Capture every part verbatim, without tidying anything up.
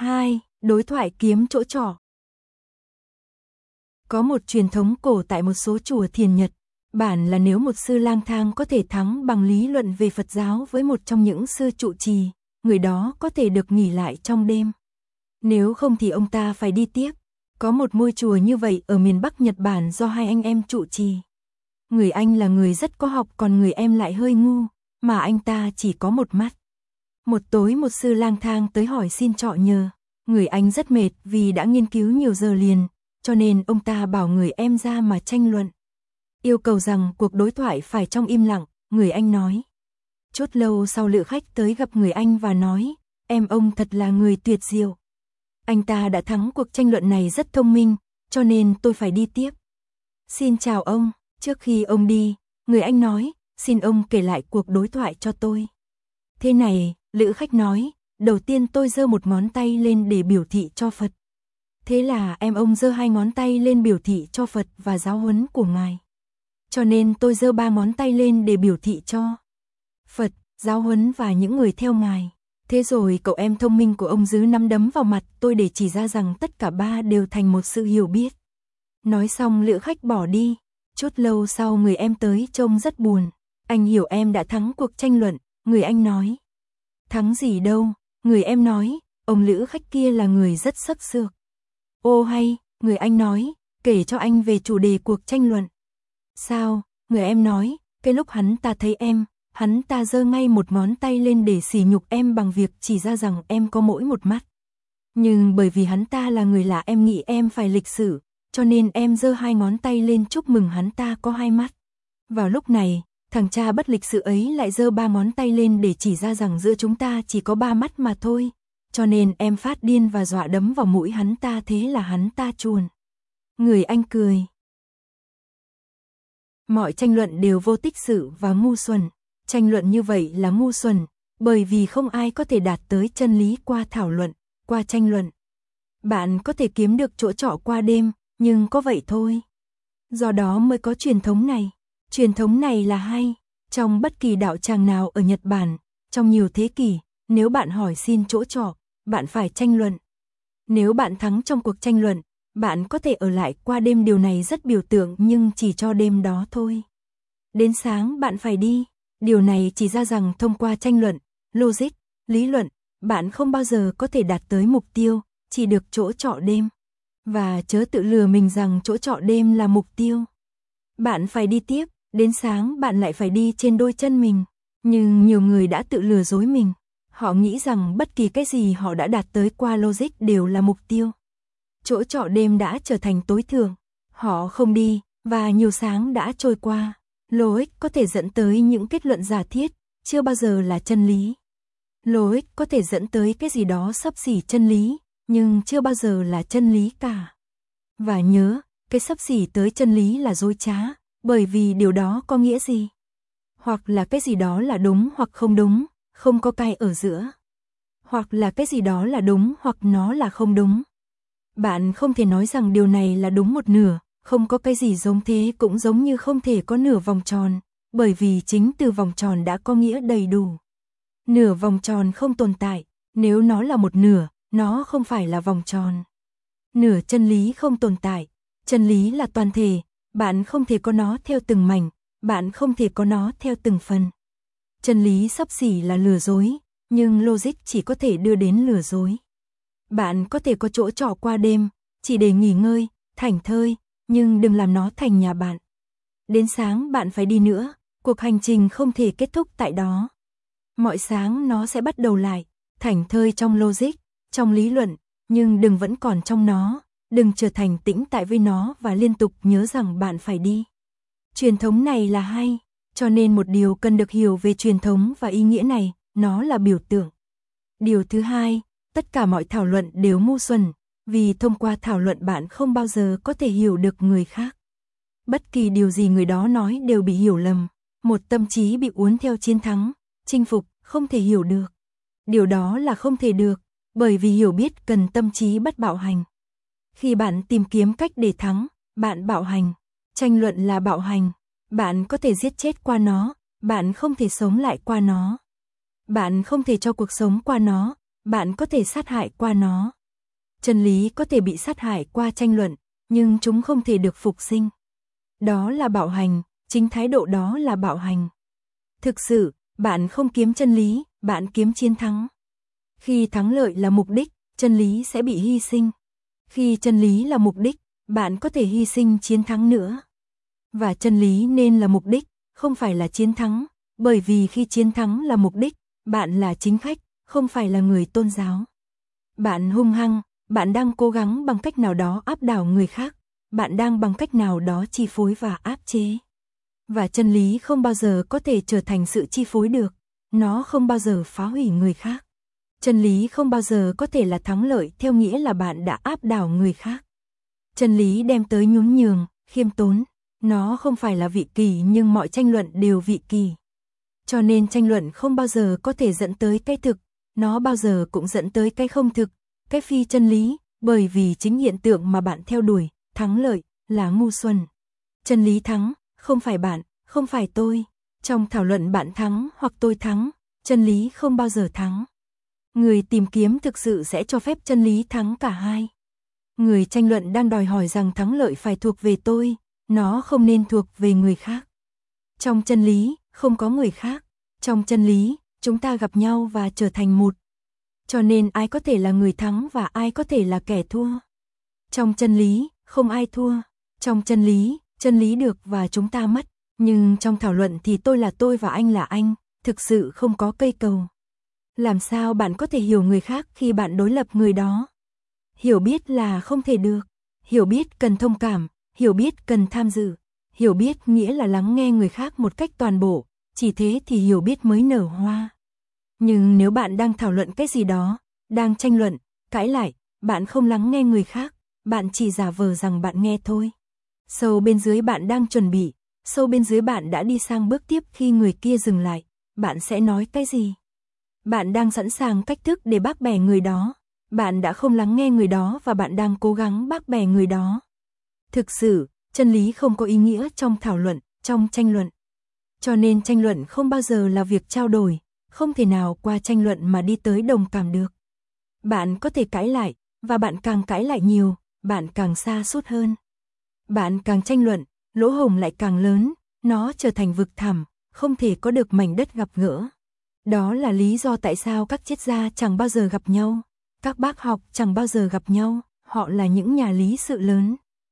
hai. Đối thoại kiếm chỗ trọ. Có một truyền thống cổ tại một số chùa thiền Nhật, bản là nếu một sư lang thang có thể thắng bằng lý luận về Phật giáo với một trong những sư trụ trì, người đó có thể được nghỉ lại trong đêm. Nếu không thì ông ta phải đi tiếp. Có một ngôi chùa như vậy ở miền Bắc Nhật Bản do hai anh em trụ trì. Người anh là người rất có học còn người em lại hơi ngu, mà anh ta chỉ có một mắt. Một tối một sư lang thang tới hỏi xin trọ nhờ. Người anh rất mệt vì đã nghiên cứu nhiều giờ liền, cho nên ông ta bảo người em ra mà tranh luận. Yêu cầu rằng cuộc đối thoại phải trong im lặng, người anh nói. Chút lâu sau lữ khách tới gặp người anh và nói, em ông thật là người tuyệt diệu. Anh ta đã thắng cuộc tranh luận này rất thông minh, cho nên tôi phải đi tiếp. Xin chào ông, trước khi ông đi, người anh nói, xin ông kể lại cuộc đối thoại cho tôi. Thế này, lữ khách nói, đầu tiên tôi giơ một ngón tay lên để biểu thị cho Phật. Thế là em ông giơ hai ngón tay lên biểu thị cho Phật và giáo huấn của ngài. Cho nên tôi giơ ba ngón tay lên để biểu thị cho Phật, giáo huấn và những người theo ngài. Thế rồi cậu em thông minh của ông giứ nắm đấm vào mặt tôi để chỉ ra rằng tất cả ba đều thành một sự hiểu biết. Nói xong lữ khách bỏ đi. Chút lâu sau người em tới trông rất buồn. Anh hiểu em đã thắng cuộc tranh luận, người anh nói. Thắng gì đâu, người em nói, ông lữ khách kia là người rất sắc sược. Ô hay, người anh nói, kể cho anh về chủ đề cuộc tranh luận. Sao, người em nói, cái lúc hắn ta thấy em, hắn ta giơ ngay một ngón tay lên để sỉ nhục em bằng việc chỉ ra rằng em có mỗi một mắt. Nhưng bởi vì hắn ta là người lạ em nghĩ em phải lịch sự, cho nên em giơ hai ngón tay lên chúc mừng hắn ta có hai mắt. Vào lúc này, thằng cha bất lịch sự ấy lại giơ ba ngón tay lên để chỉ ra rằng giữa chúng ta chỉ có ba mắt mà thôi. Cho nên em phát điên và dọa đấm vào mũi hắn ta, thế là hắn ta chuồn. Người anh cười. Mọi tranh luận đều vô tích sự và ngu xuẩn. Tranh luận như vậy là ngu xuẩn, bởi vì không ai có thể đạt tới chân lý qua thảo luận, qua tranh luận. Bạn có thể kiếm được chỗ trọ qua đêm, nhưng có vậy thôi. Do đó mới có truyền thống này. Truyền thống này là hay. Trong bất kỳ đạo tràng nào ở Nhật Bản, trong nhiều thế kỷ, nếu bạn hỏi xin chỗ trọ, bạn phải tranh luận. Nếu bạn thắng trong cuộc tranh luận, bạn có thể ở lại qua đêm, điều này rất biểu tượng nhưng chỉ cho đêm đó thôi. Đến sáng bạn phải đi. Điều này chỉ ra rằng thông qua tranh luận, logic, lý luận, bạn không bao giờ có thể đạt tới mục tiêu, chỉ được chỗ trọ đêm. Và chớ tự lừa mình rằng chỗ trọ đêm là mục tiêu. Bạn phải đi tiếp, đến sáng bạn lại phải đi trên đôi chân mình. Nhưng nhiều người đã tự lừa dối mình. Họ nghĩ rằng bất kỳ cái gì họ đã đạt tới qua logic đều là mục tiêu. Chỗ trọ đêm đã trở thành tối thượng. Họ không đi, và nhiều sáng đã trôi qua. Logic có thể dẫn tới những kết luận giả thiết, chưa bao giờ là chân lý. Logic có thể dẫn tới cái gì đó xấp xỉ chân lý, nhưng chưa bao giờ là chân lý cả. Và nhớ, cái xấp xỉ tới chân lý là dối trá, bởi vì điều đó có nghĩa gì? Hoặc là cái gì đó là đúng hoặc không đúng, không có cái ở giữa. Hoặc là cái gì đó là đúng hoặc nó là không đúng. Bạn không thể nói rằng điều này là đúng một nửa, không có cái gì giống thế, cũng giống như không thể có nửa vòng tròn, bởi vì chính từ vòng tròn đã có nghĩa đầy đủ. Nửa vòng tròn không tồn tại, nếu nó là một nửa, nó không phải là vòng tròn. Nửa chân lý không tồn tại, chân lý là toàn thể, bạn không thể có nó theo từng mảnh, bạn không thể có nó theo từng phần. Chân lý xấp xỉ là lừa dối, nhưng logic chỉ có thể đưa đến lừa dối. Bạn có thể có chỗ trọ qua đêm, chỉ để nghỉ ngơi, thảnh thơi, nhưng đừng làm nó thành nhà bạn. Đến sáng bạn phải đi nữa, cuộc hành trình không thể kết thúc tại đó. Mọi sáng nó sẽ bắt đầu lại, thảnh thơi trong logic, trong lý luận, nhưng đừng vẫn còn trong nó, đừng trở thành tĩnh tại với nó và liên tục nhớ rằng bạn phải đi. Truyền thống này là hay, cho nên một điều cần được hiểu về truyền thống và ý nghĩa này, nó là biểu tượng. Điều thứ hai, tất cả mọi thảo luận đều ngu xuẩn, vì thông qua thảo luận bạn không bao giờ có thể hiểu được người khác. Bất kỳ điều gì người đó nói đều bị hiểu lầm, một tâm trí bị uốn theo chiến thắng, chinh phục, không thể hiểu được. Điều đó là không thể được, bởi vì hiểu biết cần tâm trí bất bạo hành. Khi bạn tìm kiếm cách để thắng, bạn bạo hành. Tranh luận là bạo hành. Bạn có thể giết chết qua nó, bạn không thể sống lại qua nó. Bạn không thể cho cuộc sống qua nó, bạn có thể sát hại qua nó. Chân lý có thể bị sát hại qua tranh luận, nhưng chúng không thể được phục sinh. Đó là bạo hành, chính thái độ đó là bạo hành. Thực sự, bạn không kiếm chân lý, bạn kiếm chiến thắng. Khi thắng lợi là mục đích, chân lý sẽ bị hy sinh. Khi chân lý là mục đích, bạn có thể hy sinh chiến thắng nữa. Và chân lý nên là mục đích, không phải là chiến thắng, bởi vì khi chiến thắng là mục đích, bạn là chính khách, không phải là người tôn giáo. Bạn hung hăng, bạn đang cố gắng bằng cách nào đó áp đảo người khác, bạn đang bằng cách nào đó chi phối và áp chế. Và chân lý không bao giờ có thể trở thành sự chi phối được, nó không bao giờ phá hủy người khác. Chân lý không bao giờ có thể là thắng lợi theo nghĩa là bạn đã áp đảo người khác. Chân lý đem tới nhún nhường, khiêm tốn, nó không phải là vị kỳ nhưng mọi tranh luận đều vị kỳ. Cho nên tranh luận không bao giờ có thể dẫn tới cái thực, nó bao giờ cũng dẫn tới cái không thực, cái phi chân lý, bởi vì chính hiện tượng mà bạn theo đuổi, thắng lợi, là ngu xuẩn. Chân lý thắng, không phải bạn, không phải tôi. Trong thảo luận bạn thắng hoặc tôi thắng, chân lý không bao giờ thắng. Người tìm kiếm thực sự sẽ cho phép chân lý thắng cả hai. Người tranh luận đang đòi hỏi rằng thắng lợi phải thuộc về tôi, nó không nên thuộc về người khác. Trong chân lý, không có người khác. Trong chân lý, chúng ta gặp nhau và trở thành một. Cho nên ai có thể là người thắng và ai có thể là kẻ thua. Trong chân lý, không ai thua. Trong chân lý, chân lý được và chúng ta mất. Nhưng trong thảo luận thì tôi là tôi và anh là anh, thực sự không có cây cầu. Làm sao bạn có thể hiểu người khác khi bạn đối lập người đó? Hiểu biết là không thể được. Hiểu biết cần thông cảm, hiểu biết cần tham dự. Hiểu biết nghĩa là lắng nghe người khác một cách toàn bộ, chỉ thế thì hiểu biết mới nở hoa. Nhưng nếu bạn đang thảo luận cái gì đó, đang tranh luận, cãi lại, bạn không lắng nghe người khác, bạn chỉ giả vờ rằng bạn nghe thôi. Sâu bên dưới bạn đang chuẩn bị, sâu bên dưới bạn đã đi sang bước tiếp khi người kia dừng lại, bạn sẽ nói cái gì? Bạn đang sẵn sàng cách thức để bác bẻ người đó, bạn đã không lắng nghe người đó và bạn đang cố gắng bác bẻ người đó. Thực sự, chân lý không có ý nghĩa trong thảo luận, trong tranh luận. Cho nên tranh luận không bao giờ là việc trao đổi, không thể nào qua tranh luận mà đi tới đồng cảm được. Bạn có thể cãi lại, và bạn càng cãi lại nhiều, bạn càng xa sút hơn. Bạn càng tranh luận, lỗ hổng lại càng lớn, nó trở thành vực thẳm, không thể có được mảnh đất gặp gỡ. Đó là lý do tại sao các triết gia chẳng bao giờ gặp nhau, các bác học chẳng bao giờ gặp nhau, họ là những nhà lý sự lớn.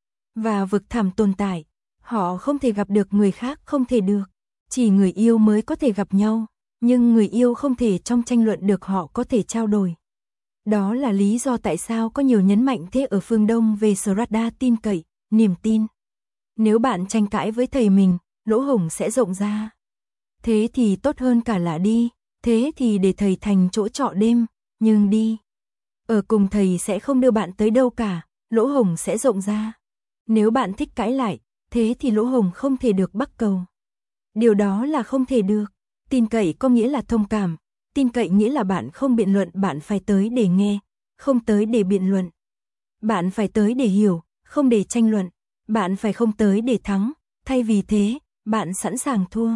Và vực thẳm tồn tại, họ không thể gặp được người khác, không thể được. Chỉ người yêu mới có thể gặp nhau, nhưng người yêu không thể trong tranh luận được họ có thể trao đổi. Đó là lý do tại sao có nhiều nhấn mạnh thế ở phương Đông về Sraddha, tin cậy, niềm tin. Nếu bạn tranh cãi với thầy mình, lỗ hổng sẽ rộng ra. Thế thì tốt hơn cả là đi, thế thì để thầy thành chỗ trọ đêm, nhưng đi. Ở cùng thầy sẽ không đưa bạn tới đâu cả, lỗ hổng sẽ rộng ra. Nếu bạn thích cãi lại, thế thì lỗ hổng không thể được bắc cầu. Điều đó là không thể được. Tin cậy có nghĩa là thông cảm, tin cậy nghĩa là bạn không biện luận, bạn phải tới để nghe, không tới để biện luận. Bạn phải tới để hiểu, không để tranh luận. Bạn phải không tới để thắng, thay vì thế, bạn sẵn sàng thua.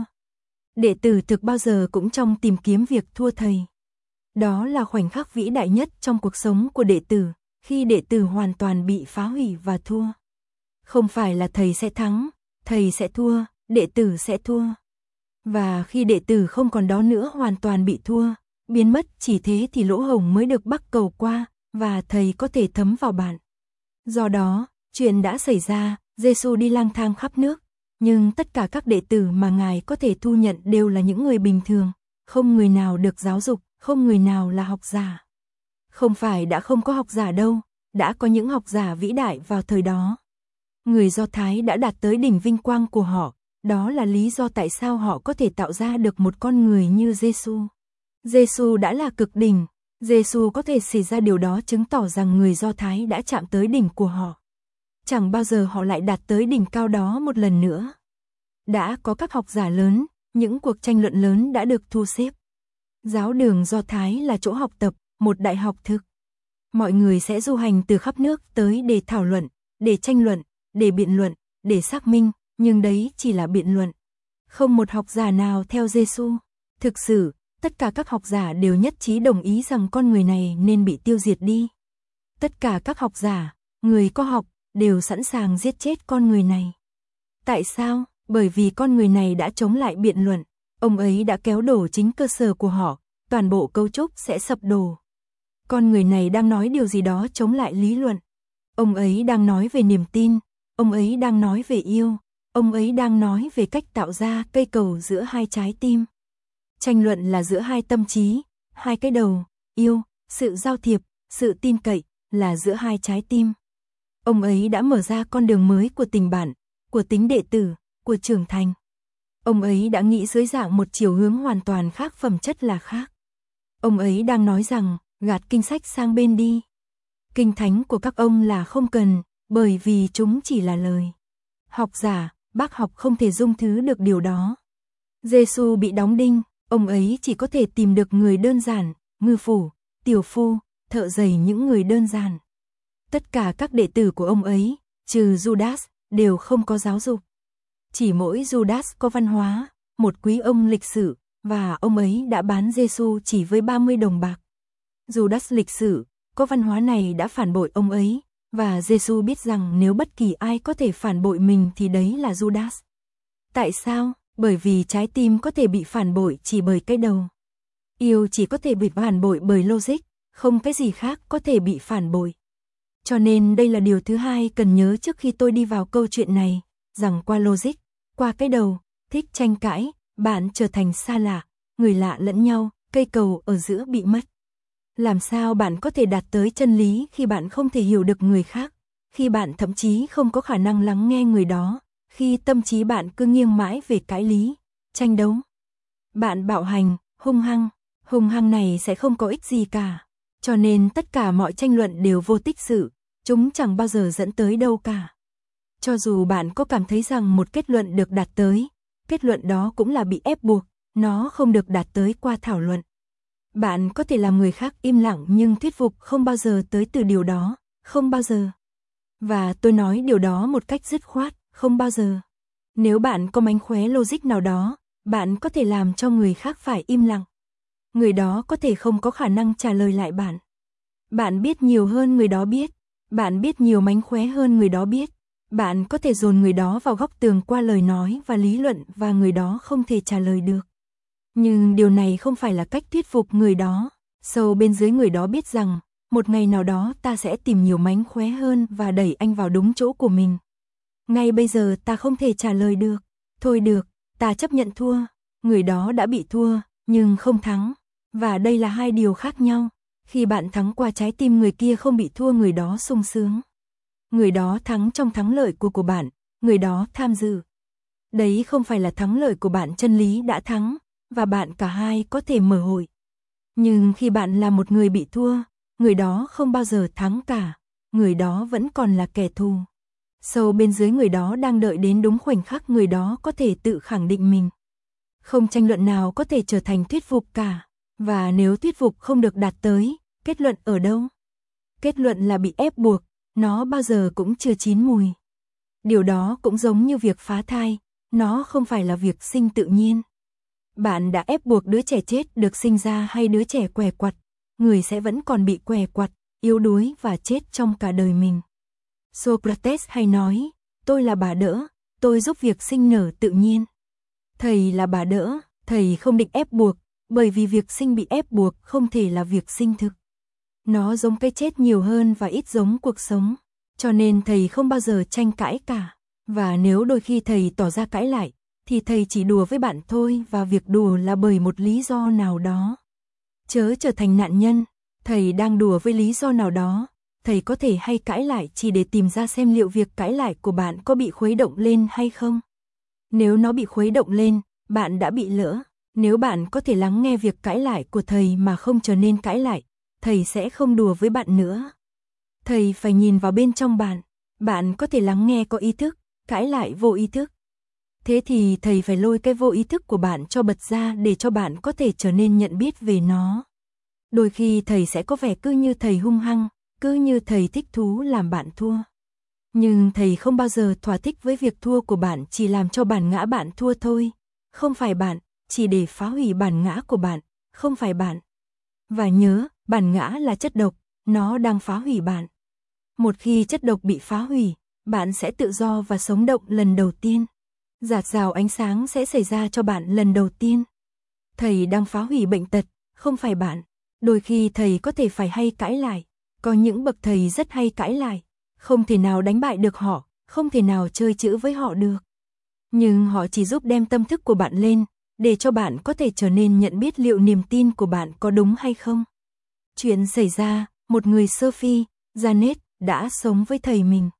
Đệ tử thực bao giờ cũng trong tìm kiếm việc thua thầy. Đó là khoảnh khắc vĩ đại nhất trong cuộc sống của đệ tử, khi đệ tử hoàn toàn bị phá hủy và thua. Không phải là thầy sẽ thắng, thầy sẽ thua, đệ tử sẽ thua. Và khi đệ tử không còn đó nữa, hoàn toàn bị thua, biến mất, chỉ thế thì lỗ hổng mới được bắc cầu qua, và thầy có thể thấm vào bạn. Do đó, chuyện đã xảy ra, Giêsu đi lang thang khắp nước, nhưng tất cả các đệ tử mà Ngài có thể thu nhận đều là những người bình thường, không người nào được giáo dục, không người nào là học giả. Không phải đã không có học giả đâu, đã có những học giả vĩ đại vào thời đó. Người Do Thái đã đạt tới đỉnh vinh quang của họ, đó là lý do tại sao họ có thể tạo ra được một con người như Giêsu. Giêsu đã là cực đỉnh, Giêsu có thể xảy ra điều đó chứng tỏ rằng người Do Thái đã chạm tới đỉnh của họ. Chẳng bao giờ họ lại đạt tới đỉnh cao đó một lần nữa. Đã có các học giả lớn, những cuộc tranh luận lớn đã được thu xếp. Giáo đường Do Thái là chỗ học tập, một đại học thực. Mọi người sẽ du hành từ khắp nước tới để thảo luận, để tranh luận, để biện luận, để xác minh, nhưng đấy chỉ là biện luận. Không một học giả nào theo Giêsu. Thực sự, tất cả các học giả đều nhất trí đồng ý rằng con người này nên bị tiêu diệt đi. Tất cả các học giả, người có học, đều sẵn sàng giết chết con người này. Tại sao? Bởi vì con người này đã chống lại biện luận. Ông ấy đã kéo đổ chính cơ sở của họ, toàn bộ cấu trúc sẽ sập đổ. Con người này đang nói điều gì đó chống lại lý luận. Ông ấy đang nói về niềm tin, ông ấy đang nói về yêu, ông ấy đang nói về cách tạo ra cây cầu giữa hai trái tim. Tranh luận là giữa hai tâm trí, hai cái đầu, yêu, sự giao thiệp, sự tin cậy, là giữa hai trái tim. Ông ấy đã mở ra con đường mới của tình bạn, của tính đệ tử, của trưởng thành. Ông ấy đã nghĩ dưới dạng một chiều hướng hoàn toàn khác, phẩm chất là khác. Ông ấy đang nói rằng, gạt kinh sách sang bên đi. Kinh thánh của các ông là không cần, bởi vì chúng chỉ là lời. Học giả, bác học không thể dung thứ được điều đó. Giê-xu bị đóng đinh, ông ấy chỉ có thể tìm được người đơn giản, ngư phủ, tiểu phu, thợ giày, những người đơn giản. Tất cả các đệ tử của ông ấy, trừ Judas, đều không có giáo dục. Chỉ mỗi Judas có văn hóa, một quý ông lịch sử, và ông ấy đã bán Giê-xu chỉ với ba mươi đồng bạc. Judas lịch sử, có văn hóa này đã phản bội ông ấy, và Giê-xu biết rằng nếu bất kỳ ai có thể phản bội mình thì đấy là Judas. Tại sao? Bởi vì trái tim có thể bị phản bội chỉ bởi cái đầu. Yêu chỉ có thể bị phản bội bởi logic, không cái gì khác có thể bị phản bội. Cho nên đây là điều thứ hai cần nhớ trước khi tôi đi vào câu chuyện này, rằng qua logic, qua cái đầu, thích tranh cãi, bạn trở thành xa lạ, người lạ lẫn nhau, cây cầu ở giữa bị mất. Làm sao bạn có thể đạt tới chân lý khi bạn không thể hiểu được người khác, khi bạn thậm chí không có khả năng lắng nghe người đó, khi tâm trí bạn cứ nghiêng mãi về cãi lý, tranh đấu. Bạn bạo hành, hung hăng, hung hăng này sẽ không có ích gì cả. Cho nên tất cả mọi tranh luận đều vô tích sự, chúng chẳng bao giờ dẫn tới đâu cả. Cho dù bạn có cảm thấy rằng một kết luận được đạt tới, kết luận đó cũng là bị ép buộc, nó không được đạt tới qua thảo luận. Bạn có thể làm người khác im lặng nhưng thuyết phục không bao giờ tới từ điều đó, không bao giờ. Và tôi nói điều đó một cách dứt khoát, không bao giờ. Nếu bạn có mánh khóe logic nào đó, bạn có thể làm cho người khác phải im lặng. Người đó có thể không có khả năng trả lời lại bạn. Bạn biết nhiều hơn người đó biết, bạn biết nhiều mánh khóe hơn người đó biết. Bạn có thể dồn người đó vào góc tường qua lời nói và lý luận và người đó không thể trả lời được. Nhưng điều này không phải là cách thuyết phục người đó. Sâu bên dưới người đó biết rằng, một ngày nào đó ta sẽ tìm nhiều mánh khóe hơn và đẩy anh vào đúng chỗ của mình. Ngay bây giờ ta không thể trả lời được. Thôi được, ta chấp nhận thua. Người đó đã bị thua, nhưng không thắng. Và đây là hai điều khác nhau. Khi bạn thắng qua trái tim người kia không bị thua, người đó sung sướng. Người đó thắng trong thắng lợi của của bạn, người đó tham dự. Đấy không phải là thắng lợi của bạn, chân lý đã thắng, và bạn cả hai có thể mở hội. Nhưng khi bạn là một người bị thua, người đó không bao giờ thắng cả, người đó vẫn còn là kẻ thù. Sâu bên dưới người đó đang đợi đến đúng khoảnh khắc người đó có thể tự khẳng định mình. Không tranh luận nào có thể trở thành thuyết phục cả, và nếu thuyết phục không được đạt tới, kết luận ở đâu? Kết luận là bị ép buộc, nó bao giờ cũng chưa chín mùi. Điều đó cũng giống như việc phá thai, nó không phải là việc sinh tự nhiên. Bạn đã ép buộc đứa trẻ chết được sinh ra hay đứa trẻ què quặt, người sẽ vẫn còn bị què quặt, yếu đuối và chết trong cả đời mình. Socrates hay nói, tôi là bà đỡ, tôi giúp việc sinh nở tự nhiên. Thầy là bà đỡ, thầy không định ép buộc, bởi vì việc sinh bị ép buộc không thể là việc sinh thực. Nó giống cái chết nhiều hơn và ít giống cuộc sống, cho nên thầy không bao giờ tranh cãi cả. Và nếu đôi khi thầy tỏ ra cãi lại, thì thầy chỉ đùa với bạn thôi, và việc đùa là bởi một lý do nào đó. Chớ trở thành nạn nhân, thầy đang đùa với lý do nào đó, thầy có thể hay cãi lại chỉ để tìm ra xem liệu việc cãi lại của bạn có bị khuấy động lên hay không. Nếu nó bị khuấy động lên, bạn đã bị lỡ. Nếu bạn có thể lắng nghe việc cãi lại của thầy mà không trở nên cãi lại, thầy sẽ không đùa với bạn nữa. Thầy phải nhìn vào bên trong bạn, bạn có thể lắng nghe có ý thức, cãi lại vô ý thức. Thế thì thầy phải lôi cái vô ý thức của bạn cho bật ra để cho bạn có thể trở nên nhận biết về nó. Đôi khi thầy sẽ có vẻ cứ như thầy hung hăng, cứ như thầy thích thú làm bạn thua. Nhưng thầy không bao giờ thỏa thích với việc thua của bạn chỉ làm cho bản ngã bạn thua thôi. Không phải bạn, chỉ để phá hủy bản ngã của bạn, không phải bạn. Và nhớ, bản ngã là chất độc, nó đang phá hủy bạn. Một khi chất độc bị phá hủy, bạn sẽ tự do và sống động lần đầu tiên. Rạt rào ánh sáng sẽ xảy ra cho bạn lần đầu tiên. Thầy đang phá hủy bệnh tật, không phải bạn. Đôi khi thầy có thể phải hay cãi lại. Có những bậc thầy rất hay cãi lại. Không thể nào đánh bại được họ, không thể nào chơi chữ với họ được. Nhưng họ chỉ giúp đem tâm thức của bạn lên, để cho bạn có thể trở nên nhận biết liệu niềm tin của bạn có đúng hay không. Chuyện xảy ra, một người Sophie, Janet, đã sống với thầy mình.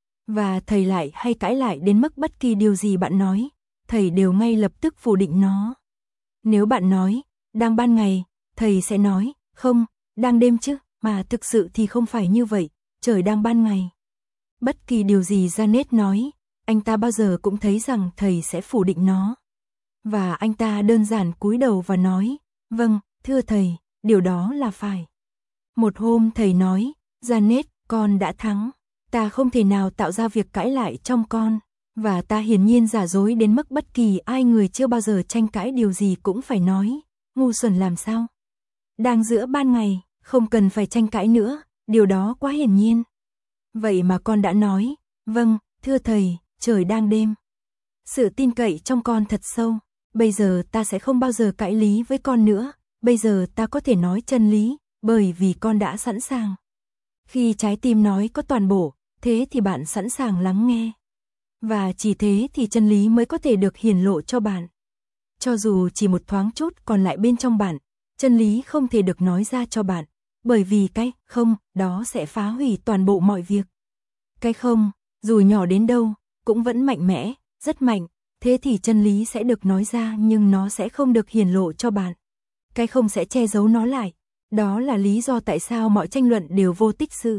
Và thầy lại hay cãi lại đến mức bất kỳ điều gì bạn nói, thầy đều ngay lập tức phủ định nó. Nếu bạn nói, đang ban ngày, thầy sẽ nói, không, đang đêm chứ, mà thực sự thì không phải như vậy, trời đang ban ngày. Bất kỳ điều gì Janet nói, anh ta bao giờ cũng thấy rằng thầy sẽ phủ định nó. Và anh ta đơn giản cúi đầu và nói, vâng, thưa thầy, điều đó là phải. Một hôm thầy nói, Janet, con đã thắng. Ta không thể nào tạo ra việc cãi lại trong con. Và ta hiển nhiên giả dối đến mức bất kỳ ai người chưa bao giờ tranh cãi điều gì cũng phải nói. Ngu xuẩn làm sao? Đang giữa ban ngày, không cần phải tranh cãi nữa, điều đó quá hiển nhiên. Vậy mà con đã nói, vâng, thưa thầy, trời đang đêm. Sự tin cậy trong con thật sâu. Bây giờ ta sẽ không bao giờ cãi lý với con nữa. Bây giờ ta có thể nói chân lý, bởi vì con đã sẵn sàng. Khi trái tim nói có toàn bộ, thế thì bạn sẵn sàng lắng nghe. Và chỉ thế thì chân lý mới có thể được hiển lộ cho bạn. Cho dù chỉ một thoáng chút còn lại bên trong bạn, chân lý không thể được nói ra cho bạn, bởi vì cái không đó sẽ phá hủy toàn bộ mọi việc. Cái không, dù nhỏ đến đâu, cũng vẫn mạnh mẽ, rất mạnh, thế thì chân lý sẽ được nói ra nhưng nó sẽ không được hiển lộ cho bạn. Cái không sẽ che giấu nó lại. Đó là lý do tại sao mọi tranh luận đều vô tích sự.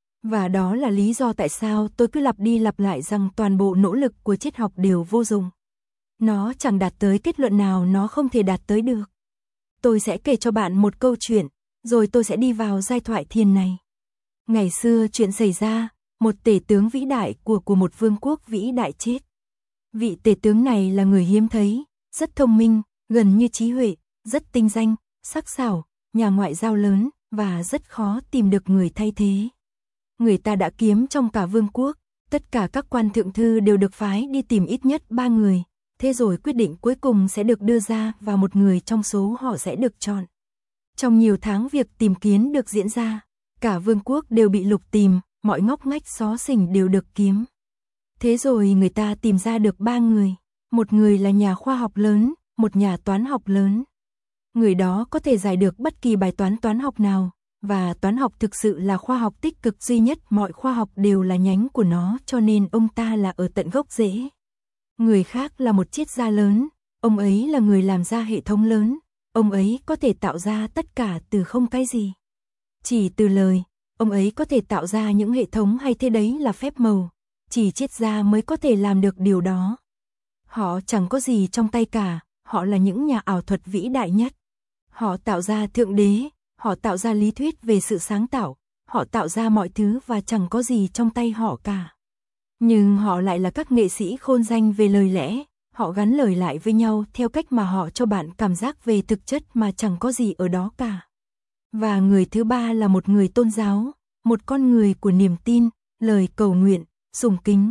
Và đó là lý do tại sao tôi cứ lặp đi lặp lại rằng toàn bộ nỗ lực của triết học đều vô dụng. Nó chẳng đạt tới kết luận nào nó không thể đạt tới được. Tôi sẽ kể cho bạn một câu chuyện, rồi tôi sẽ đi vào giai thoại thiền này. Ngày xưa chuyện xảy ra, một tể tướng vĩ đại của của một vương quốc vĩ đại chết. Vị tể tướng này là người hiếm thấy, rất thông minh, gần như trí huệ, rất tinh danh, sắc sảo, nhà ngoại giao lớn, và rất khó tìm được người thay thế. Người ta đã kiếm trong cả vương quốc, tất cả các quan thượng thư đều được phái đi tìm ít nhất ba người, thế rồi quyết định cuối cùng sẽ được đưa ra và một người trong số họ sẽ được chọn. Trong nhiều tháng việc tìm kiếm được diễn ra, cả vương quốc đều bị lục tìm, mọi ngóc ngách xó xỉnh đều được kiếm. Thế rồi người ta tìm ra được ba người, một người là nhà khoa học lớn, một nhà toán học lớn. Người đó có thể giải được bất kỳ bài toán toán học nào, và toán học thực sự là khoa học tích cực duy nhất, mọi khoa học đều là nhánh của nó, cho nên ông ta là ở tận gốc rễ. Người khác là một triết gia lớn, ông ấy là người làm ra hệ thống lớn, ông ấy có thể tạo ra tất cả từ không cái gì. Chỉ từ lời, ông ấy có thể tạo ra những hệ thống hay thế đấy là phép màu, chỉ triết gia mới có thể làm được điều đó. Họ chẳng có gì trong tay cả, họ là những nhà ảo thuật vĩ đại nhất. Họ tạo ra thượng đế, họ tạo ra lý thuyết về sự sáng tạo, họ tạo ra mọi thứ và chẳng có gì trong tay họ cả. Nhưng họ lại là các nghệ sĩ khôn danh về lời lẽ, họ gắn lời lại với nhau theo cách mà họ cho bạn cảm giác về thực chất mà chẳng có gì ở đó cả. Và người thứ ba là một người tôn giáo, một con người của niềm tin, lời cầu nguyện, sùng kính.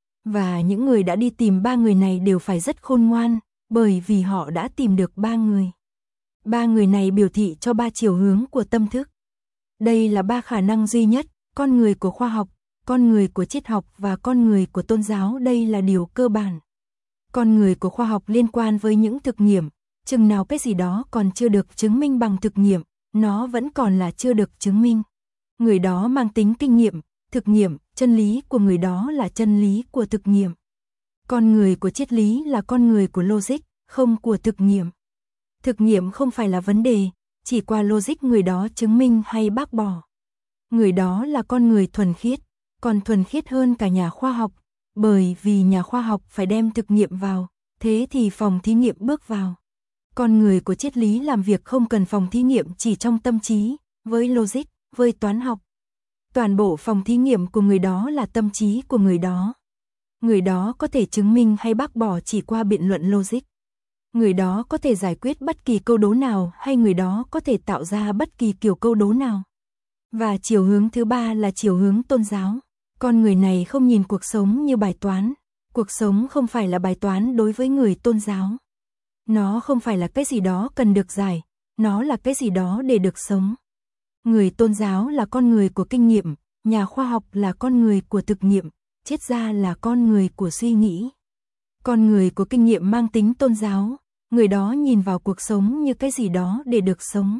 Và những người đã đi tìm ba người này đều phải rất khôn ngoan, bởi vì họ đã tìm được ba người. Ba người này biểu thị cho ba chiều hướng của tâm thức. Đây là ba khả năng duy nhất, con người của khoa học, con người của triết học và con người của tôn giáo, đây là điều cơ bản. Con người của khoa học liên quan với những thực nghiệm, chừng nào cái gì đó còn chưa được chứng minh bằng thực nghiệm, nó vẫn còn là chưa được chứng minh. Người đó mang tính kinh nghiệm, thực nghiệm, chân lý của người đó là chân lý của thực nghiệm. Con người của triết lý là con người của logic, không của thực nghiệm. Thực nghiệm không phải là vấn đề, chỉ qua logic người đó chứng minh hay bác bỏ. Người đó là con người thuần khiết, còn thuần khiết hơn cả nhà khoa học, bởi vì nhà khoa học phải đem thực nghiệm vào, thế thì phòng thí nghiệm bước vào. Con người của triết lý làm việc không cần phòng thí nghiệm, chỉ trong tâm trí, với logic, với toán học. Toàn bộ phòng thí nghiệm của người đó là tâm trí của người đó. Người đó có thể chứng minh hay bác bỏ chỉ qua biện luận logic. Người đó có thể giải quyết bất kỳ câu đố nào hay người đó có thể tạo ra bất kỳ kiểu câu đố nào. Và chiều hướng thứ ba là chiều hướng tôn giáo. Con người này không nhìn cuộc sống như bài toán. Cuộc sống không phải là bài toán đối với người tôn giáo. Nó không phải là cái gì đó cần được giải, nó là cái gì đó để được sống. Người tôn giáo là con người của kinh nghiệm, nhà khoa học là con người của thực nghiệm, triết gia là con người của suy nghĩ. Con người của kinh nghiệm mang tính tôn giáo, người đó nhìn vào cuộc sống như cái gì đó để được sống.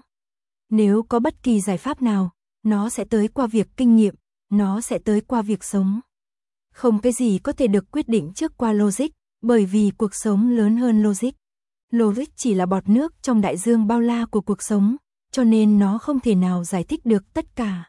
Nếu có bất kỳ giải pháp nào, nó sẽ tới qua việc kinh nghiệm, nó sẽ tới qua việc sống. Không cái gì có thể được quyết định trước qua logic, bởi vì cuộc sống lớn hơn logic. Logic chỉ là bọt nước trong đại dương bao la của cuộc sống, cho nên nó không thể nào giải thích được tất cả.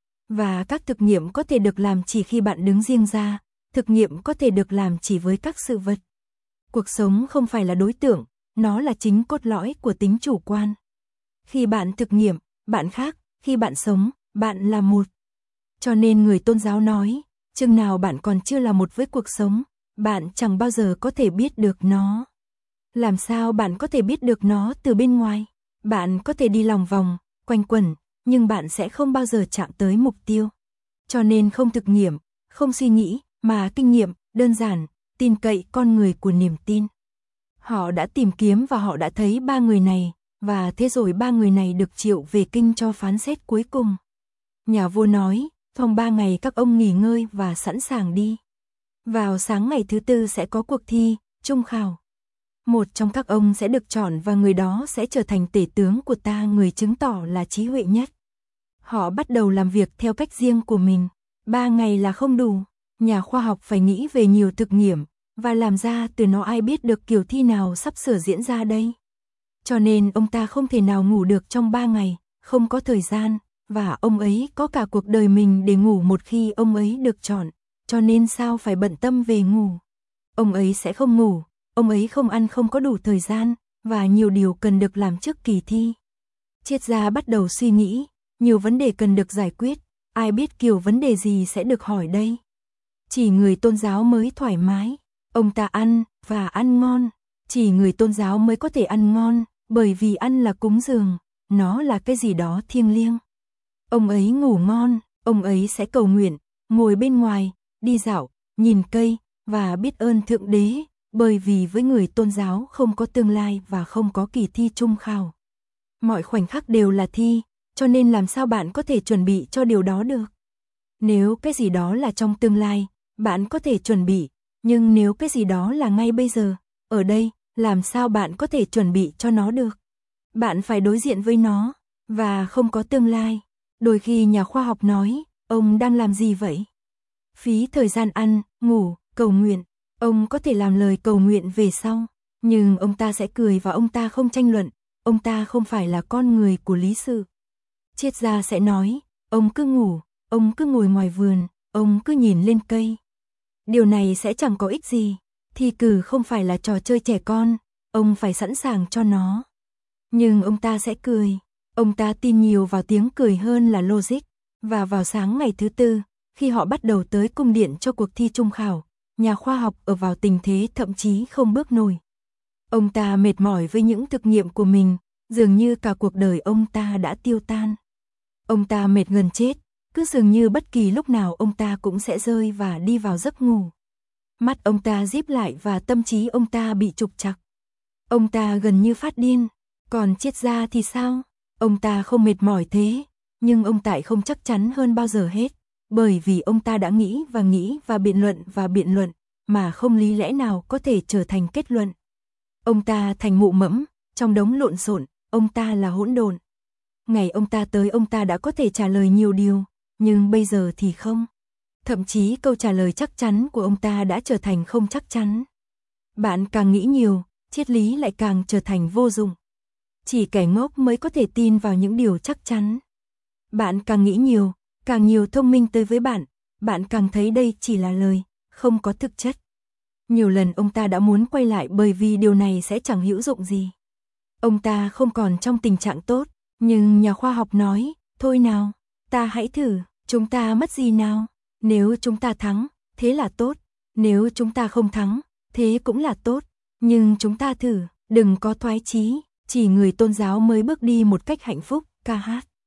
Và các thực nghiệm có thể được làm chỉ khi bạn đứng riêng ra, thực nghiệm có thể được làm chỉ với các sự vật. Cuộc sống không phải là đối tượng, nó là chính cốt lõi của tính chủ quan. Khi bạn thực nghiệm, bạn khác, khi bạn sống, bạn là một. Cho nên người tôn giáo nói, chừng nào bạn còn chưa là một với cuộc sống, bạn chẳng bao giờ có thể biết được nó. Làm sao bạn có thể biết được nó từ bên ngoài? Bạn có thể đi lòng vòng, quanh quẩn, nhưng bạn sẽ không bao giờ chạm tới mục tiêu. Cho nên không thực nghiệm, không suy nghĩ, mà kinh nghiệm, đơn giản, tin cậy con người của niềm tin. Họ đã tìm kiếm và họ đã thấy ba người này, và thế rồi ba người này được triệu về kinh cho phán xét cuối cùng. Nhà vua nói, trong ba ngày các ông nghỉ ngơi và sẵn sàng đi. Vào sáng ngày thứ tư sẽ có cuộc thi, trung khảo. Một trong các ông sẽ được chọn và người đó sẽ trở thành tể tướng của ta, người chứng tỏ là trí huệ nhất. Họ bắt đầu làm việc theo cách riêng của mình. Ba ngày là không đủ. Nhà khoa học phải nghĩ về nhiều thực nghiệm, và làm ra từ nó ai biết được kiểu thi nào sắp sửa diễn ra đây. Cho nên ông ta không thể nào ngủ được trong ba ngày, không có thời gian, và ông ấy có cả cuộc đời mình để ngủ một khi ông ấy được chọn, cho nên sao phải bận tâm về ngủ. Ông ấy sẽ không ngủ, ông ấy không ăn, không có đủ thời gian, và nhiều điều cần được làm trước kỳ thi. Triết gia bắt đầu suy nghĩ, nhiều vấn đề cần được giải quyết, ai biết kiểu vấn đề gì sẽ được hỏi đây. Chỉ người tôn giáo mới thoải mái, ông ta ăn, và ăn ngon, chỉ người tôn giáo mới có thể ăn ngon, bởi vì ăn là cúng dường, nó là cái gì đó thiêng liêng. Ông ấy ngủ ngon, ông ấy sẽ cầu nguyện, ngồi bên ngoài, đi dạo, nhìn cây, và biết ơn Thượng Đế, bởi vì với người tôn giáo không có tương lai và không có kỳ thi trung khảo. Mọi khoảnh khắc đều là thi, cho nên làm sao bạn có thể chuẩn bị cho điều đó được? Nếu cái gì đó là trong tương lai, bạn có thể chuẩn bị, nhưng nếu cái gì đó là ngay bây giờ, ở đây, làm sao bạn có thể chuẩn bị cho nó được? Bạn phải đối diện với nó, và không có tương lai. Đôi khi nhà khoa học nói, ông đang làm gì vậy? Phí thời gian ăn, ngủ, cầu nguyện. Ông có thể làm lời cầu nguyện về sau, nhưng ông ta sẽ cười và ông ta không tranh luận, ông ta không phải là con người của lý sự. Triết gia sẽ nói, ông cứ ngủ, ông cứ ngồi ngoài vườn, ông cứ nhìn lên cây. Điều này sẽ chẳng có ích gì, thi cử không phải là trò chơi trẻ con, ông phải sẵn sàng cho nó. Nhưng ông ta sẽ cười, ông ta tin nhiều vào tiếng cười hơn là logic, và vào sáng ngày thứ tư, khi họ bắt đầu tới cung điện cho cuộc thi trung khảo, nhà khoa học ở vào tình thế thậm chí không bước nổi. Ông ta mệt mỏi với những thực nghiệm của mình, dường như cả cuộc đời ông ta đã tiêu tan. Ông ta mệt gần chết, cứ dường như bất kỳ lúc nào ông ta cũng sẽ rơi và đi vào giấc ngủ. Mắt ông ta díp lại và tâm trí ông ta bị trục trặc. Ông ta gần như phát điên, còn triết gia thì sao? Ông ta không mệt mỏi thế, nhưng ông ta không chắc chắn hơn bao giờ hết, bởi vì ông ta đã nghĩ và nghĩ và biện luận và biện luận, mà không lý lẽ nào có thể trở thành kết luận. Ông ta thành mụ mẫm, trong đống lộn xộn, ông ta là hỗn độn. Ngày ông ta tới ông ta đã có thể trả lời nhiều điều, nhưng bây giờ thì không. Thậm chí câu trả lời chắc chắn của ông ta đã trở thành không chắc chắn. Bạn càng nghĩ nhiều, triết lý lại càng trở thành vô dụng. Chỉ kẻ ngốc mới có thể tin vào những điều chắc chắn. Bạn càng nghĩ nhiều, càng nhiều thông minh tới với bạn, bạn càng thấy đây chỉ là lời, không có thực chất. Nhiều lần ông ta đã muốn quay lại bởi vì điều này sẽ chẳng hữu dụng gì. Ông ta không còn trong tình trạng tốt, nhưng nhà khoa học nói, thôi nào, ta hãy thử, chúng ta mất gì nào? Nếu chúng ta thắng, thế là tốt, nếu chúng ta không thắng, thế cũng là tốt, nhưng chúng ta thử, đừng có thoái chí, chỉ người tôn giáo mới bước đi một cách hạnh phúc, ca hát.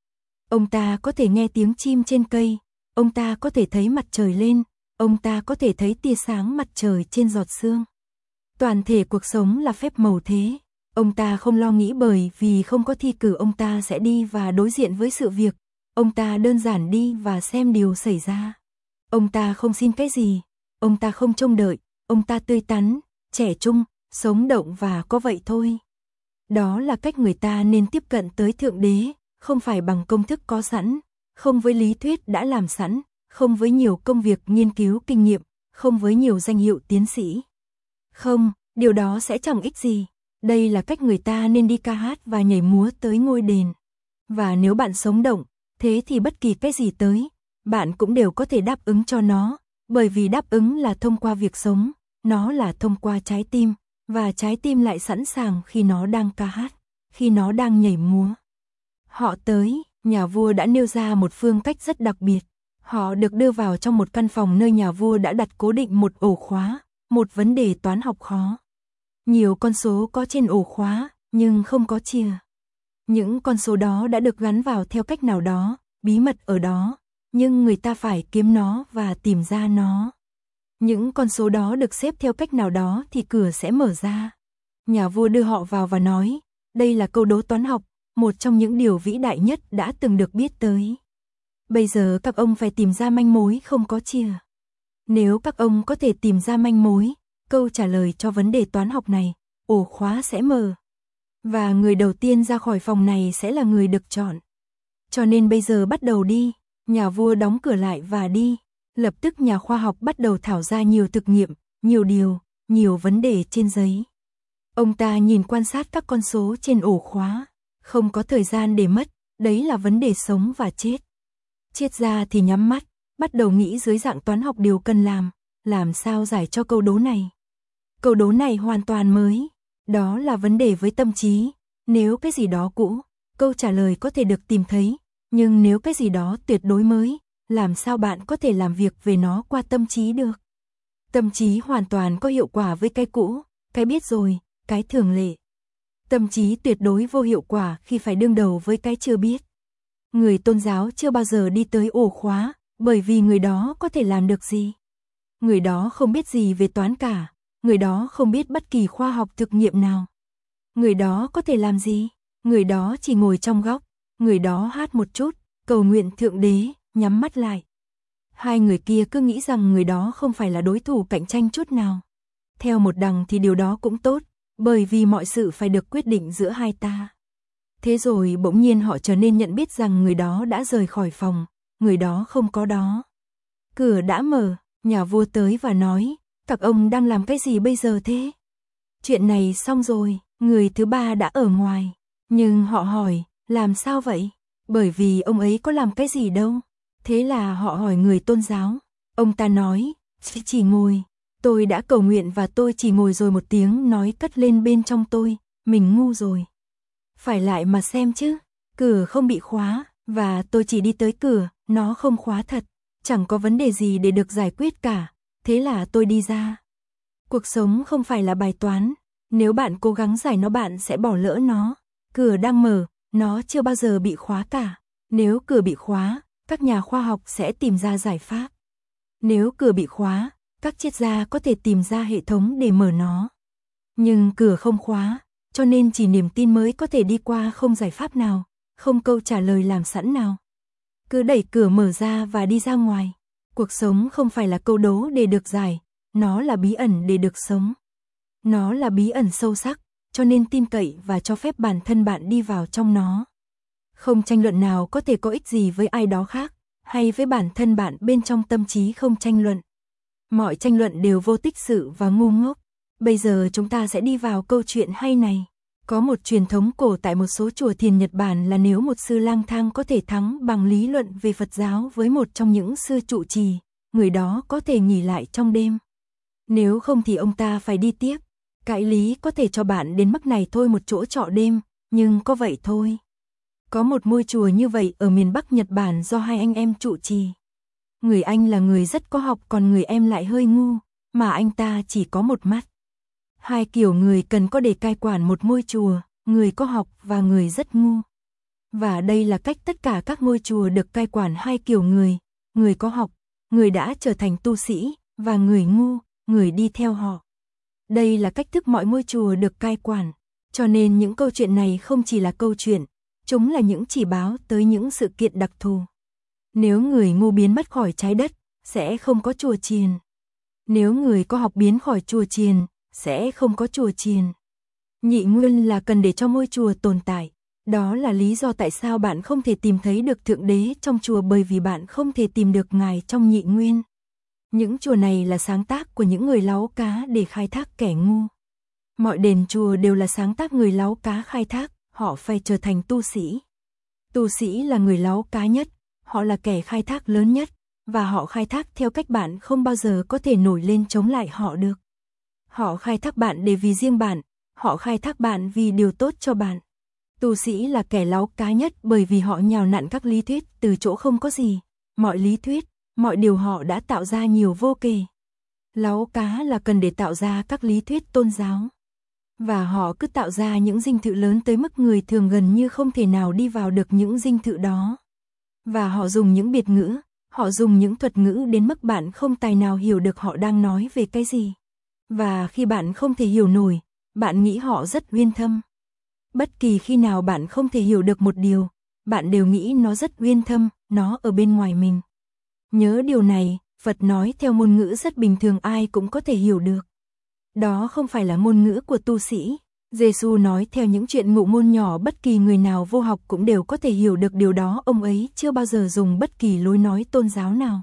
Ông ta có thể nghe tiếng chim trên cây, ông ta có thể thấy mặt trời lên, ông ta có thể thấy tia sáng mặt trời trên giọt sương. Toàn thể cuộc sống là phép màu thế. Ông ta không lo nghĩ bởi vì không có thi cử ông ta sẽ đi và đối diện với sự việc. Ông ta đơn giản đi và xem điều xảy ra. Ông ta không xin cái gì, ông ta không trông đợi, ông ta tươi tắn, trẻ trung, sống động và có vậy thôi. Đó là cách người ta nên tiếp cận tới Thượng Đế, không phải bằng công thức có sẵn, không với lý thuyết đã làm sẵn, không với nhiều công việc nghiên cứu kinh nghiệm, không với nhiều danh hiệu tiến sĩ. Không, điều đó sẽ chẳng ích gì. Đây là cách người ta nên đi ca hát và nhảy múa tới ngôi đền. Và nếu bạn sống động, thế thì bất kỳ cái gì tới, bạn cũng đều có thể đáp ứng cho nó, bởi vì đáp ứng là thông qua việc sống, nó là thông qua trái tim, và trái tim lại sẵn sàng khi nó đang ca hát, khi nó đang nhảy múa. Họ tới, nhà vua đã nêu ra một phương cách rất đặc biệt. Họ được đưa vào trong một căn phòng nơi nhà vua đã đặt cố định một ổ khóa, một vấn đề toán học khó. Nhiều con số có trên ổ khóa, nhưng không có chìa. Những con số đó đã được gắn vào theo cách nào đó, bí mật ở đó, nhưng người ta phải kiếm nó và tìm ra nó. Những con số đó được xếp theo cách nào đó thì cửa sẽ mở ra. Nhà vua đưa họ vào và nói, đây là câu đố toán học, một trong những điều vĩ đại nhất đã từng được biết tới. Bây giờ các ông phải tìm ra manh mối không có chìa. Nếu các ông có thể tìm ra manh mối, câu trả lời cho vấn đề toán học này, ổ khóa sẽ mở. Và người đầu tiên ra khỏi phòng này sẽ là người được chọn. Cho nên bây giờ bắt đầu đi. Nhà vua đóng cửa lại và đi. Lập tức nhà khoa học bắt đầu thảo ra nhiều thực nghiệm, nhiều điều, nhiều vấn đề trên giấy. Ông ta nhìn quan sát các con số trên ổ khóa. Không có thời gian để mất, đấy là vấn đề sống và chết. Triết gia thì nhắm mắt, bắt đầu nghĩ dưới dạng toán học điều cần làm, làm sao giải cho câu đố này. Câu đố này hoàn toàn mới, đó là vấn đề với tâm trí. Nếu cái gì đó cũ, câu trả lời có thể được tìm thấy, nhưng nếu cái gì đó tuyệt đối mới, làm sao bạn có thể làm việc về nó qua tâm trí được? Tâm trí hoàn toàn có hiệu quả với cái cũ, cái biết rồi, cái thường lệ. Tâm trí tuyệt đối vô hiệu quả khi phải đương đầu với cái chưa biết. Người tôn giáo chưa bao giờ đi tới ổ khóa, bởi vì người đó có thể làm được gì? Người đó không biết gì về toán cả, người đó không biết bất kỳ khoa học thực nghiệm nào. Người đó có thể làm gì? Người đó chỉ ngồi trong góc, người đó hát một chút, cầu nguyện Thượng Đế, nhắm mắt lại. Hai người kia cứ nghĩ rằng người đó không phải là đối thủ cạnh tranh chút nào. Theo một đằng thì điều đó cũng tốt, bởi vì mọi sự phải được quyết định giữa hai ta. Thế rồi bỗng nhiên họ trở nên nhận biết rằng người đó đã rời khỏi phòng, người đó không có đó. Cửa đã mở, nhà vua tới và nói, các ông đang làm cái gì bây giờ thế? Chuyện này xong rồi, người thứ ba đã ở ngoài. Nhưng họ hỏi, làm sao vậy? Bởi vì ông ấy có làm cái gì đâu. Thế là họ hỏi người tôn giáo. Ông ta nói, chỉ ngồi. Tôi đã cầu nguyện và tôi chỉ ngồi rồi một tiếng nói cất lên bên trong tôi, mình ngu rồi. Phải lại mà xem chứ, cửa không bị khóa, và tôi chỉ đi tới cửa, nó không khóa thật. Chẳng có vấn đề gì để được giải quyết cả, thế là tôi đi ra. Cuộc sống không phải là bài toán, nếu bạn cố gắng giải nó bạn sẽ bỏ lỡ nó. Cửa đang mở, nó chưa bao giờ bị khóa cả. Nếu cửa bị khóa, các nhà khoa học sẽ tìm ra giải pháp. Nếu cửa bị khóa, các triết gia có thể tìm ra hệ thống để mở nó. Nhưng cửa không khóa, cho nên chỉ niềm tin mới có thể đi qua, không giải pháp nào, không câu trả lời làm sẵn nào. Cứ đẩy cửa mở ra và đi ra ngoài. Cuộc sống không phải là câu đố để được giải, nó là bí ẩn để được sống. Nó là bí ẩn sâu sắc, cho nên tin cậy và cho phép bản thân bạn đi vào trong nó. Không tranh luận nào có thể có ích gì với ai đó khác, hay với bản thân bạn bên trong tâm trí không tranh luận. Mọi tranh luận đều vô tích sự và ngu ngốc. Bây giờ chúng ta sẽ đi vào câu chuyện hay này. Có một truyền thống cổ tại một số chùa thiền Nhật Bản là nếu một sư lang thang có thể thắng bằng lý luận về Phật giáo với một trong những sư trụ trì, người đó có thể nghỉ lại trong đêm. Nếu không thì ông ta phải đi tiếp. Cãi lý có thể cho bạn đến mức này thôi một chỗ trọ đêm, nhưng có vậy thôi. Có một ngôi chùa như vậy ở miền Bắc Nhật Bản do hai anh em trụ trì. Người anh là người rất có học còn người em lại hơi ngu, mà anh ta chỉ có một mắt. Hai kiểu người cần có để cai quản một ngôi chùa, người có học và người rất ngu. Và đây là cách tất cả các ngôi chùa được cai quản hai kiểu người, người có học, người đã trở thành tu sĩ, và người ngu, người đi theo họ. Đây là cách thức mọi ngôi chùa được cai quản. Cho nên những câu chuyện này không chỉ là câu chuyện, chúng là những chỉ báo tới những sự kiện đặc thù. Nếu người ngu biến mất khỏi trái đất, sẽ không có chùa chiền. Nếu người có học biến khỏi chùa chiền, sẽ không có chùa chiền. Nhị nguyên là cần để cho ngôi chùa tồn tại. Đó là lý do tại sao bạn không thể tìm thấy được Thượng Đế trong chùa, bởi vì bạn không thể tìm được Ngài trong nhị nguyên. Những chùa này là sáng tác của những người láu cá để khai thác kẻ ngu. Mọi đền chùa đều là sáng tác người láu cá khai thác, họ phải trở thành tu sĩ. Tu sĩ là người láu cá nhất, họ là kẻ khai thác lớn nhất, và họ khai thác theo cách bạn không bao giờ có thể nổi lên chống lại họ được. Họ khai thác bạn để vì riêng bạn, họ khai thác bạn vì điều tốt cho bạn. Tu sĩ là kẻ láu cá nhất bởi vì họ nhào nặn các lý thuyết từ chỗ không có gì. Mọi lý thuyết, mọi điều họ đã tạo ra nhiều vô kể. Láu cá là cần để tạo ra các lý thuyết tôn giáo. Và họ cứ tạo ra những dinh thự lớn tới mức người thường gần như không thể nào đi vào được những dinh thự đó. Và họ dùng những biệt ngữ, họ dùng những thuật ngữ đến mức bạn không tài nào hiểu được họ đang nói về cái gì. Và khi bạn không thể hiểu nổi, bạn nghĩ họ rất uyên thâm. Bất kỳ khi nào bạn không thể hiểu được một điều, bạn đều nghĩ nó rất uyên thâm, nó ở bên ngoài mình. Nhớ điều này, Phật nói theo ngôn ngữ rất bình thường, ai cũng có thể hiểu được. Đó không phải là ngôn ngữ của tu sĩ. Giê-xu nói theo những chuyện ngụ ngôn nhỏ, bất kỳ người nào vô học cũng đều có thể hiểu được điều đó. Ông ấy chưa bao giờ dùng bất kỳ lối nói tôn giáo nào.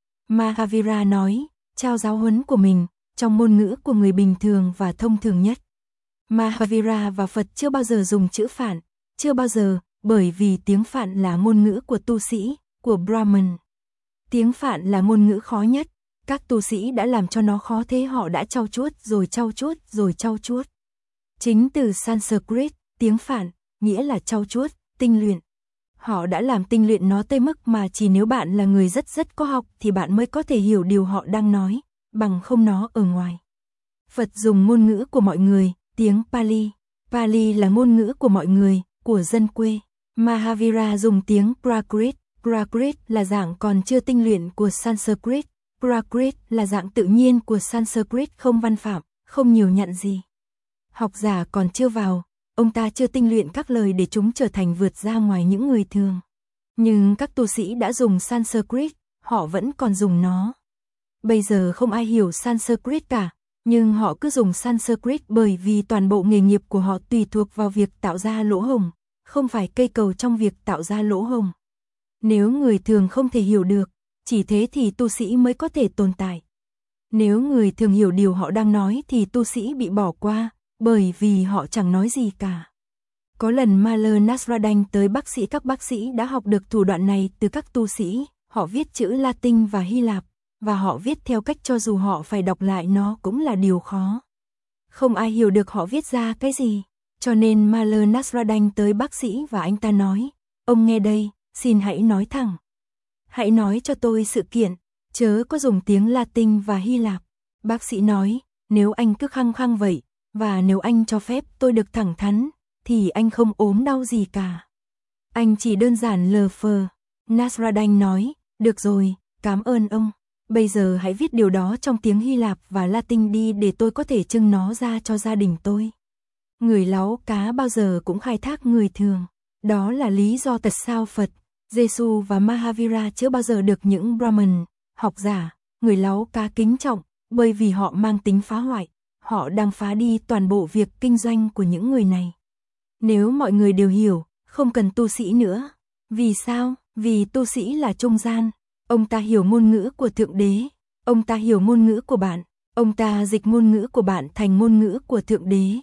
Mahavira nói, trao giáo huấn của mình, trong ngôn ngữ của người bình thường và thông thường nhất. Mahavira và Phật chưa bao giờ dùng chữ Phạn, chưa bao giờ, bởi vì tiếng Phạn là ngôn ngữ của tu sĩ, của Brahman. Tiếng Phạn là ngôn ngữ khó nhất, các tu sĩ đã làm cho nó khó thế, họ đã trau chuốt rồi trau chuốt rồi trau chuốt. Chính từ Sanskrit, tiếng Phạn, nghĩa là trau chuốt, tinh luyện. Họ đã làm tinh luyện nó tới mức mà chỉ nếu bạn là người rất rất có học thì bạn mới có thể hiểu điều họ đang nói, bằng không nó ở ngoài. Phật dùng ngôn ngữ của mọi người, tiếng Pali. Pali là ngôn ngữ của mọi người, của dân quê. Mahavira dùng tiếng Prakrit. Prakrit là dạng còn chưa tinh luyện của Sanskrit. Prakrit là dạng tự nhiên của Sanskrit, không văn phạm, không nhiều nhận gì. Học giả còn chưa vào, ông ta chưa tinh luyện các lời để chúng trở thành vượt ra ngoài những người thường. Nhưng các tu sĩ đã dùng Sanskrit, họ vẫn còn dùng nó. Bây giờ không ai hiểu Sanskrit cả, nhưng họ cứ dùng Sanskrit bởi vì toàn bộ nghề nghiệp của họ tùy thuộc vào việc tạo ra lỗ hổng, không phải cây cầu trong việc tạo ra lỗ hổng. Nếu người thường không thể hiểu được, chỉ thế thì tu sĩ mới có thể tồn tại. Nếu người thường hiểu điều họ đang nói thì tu sĩ bị bỏ qua, bởi vì họ chẳng nói gì cả. Có lần Maler Nasradain tới bác sĩ, các bác sĩ đã học được thủ đoạn này từ các tu sĩ, họ viết chữ Latin và Hy Lạp, và họ viết theo cách cho dù họ phải đọc lại nó cũng là điều khó. Không ai hiểu được họ viết ra cái gì, cho nên Maler Nasradain tới bác sĩ và anh ta nói, ông nghe đây, xin hãy nói thẳng. Hãy nói cho tôi sự kiện, chớ có dùng tiếng Latin và Hy Lạp. Bác sĩ nói, nếu anh cứ khăng khăng vậy, và nếu anh cho phép tôi được thẳng thắn, thì anh không ốm đau gì cả. Anh chỉ đơn giản lờ phờ. Nasradain nói, được rồi, cảm ơn ông. Bây giờ hãy viết điều đó trong tiếng Hy Lạp và Latin đi để tôi có thể trưng nó ra cho gia đình tôi. Người láu cá bao giờ cũng khai thác người thường. Đó là lý do tại sao Phật, Giê-xu và Mahavira chưa bao giờ được những Brahmin, học giả, người láu cá kính trọng, bởi vì họ mang tính phá hoại. Họ đang phá đi toàn bộ việc kinh doanh của những người này. Nếu mọi người đều hiểu, không cần tu sĩ nữa. Vì sao? Vì tu sĩ là trung gian. Ông ta hiểu ngôn ngữ của Thượng Đế. Ông ta hiểu ngôn ngữ của bạn. Ông ta dịch ngôn ngữ của bạn thành ngôn ngữ của Thượng Đế.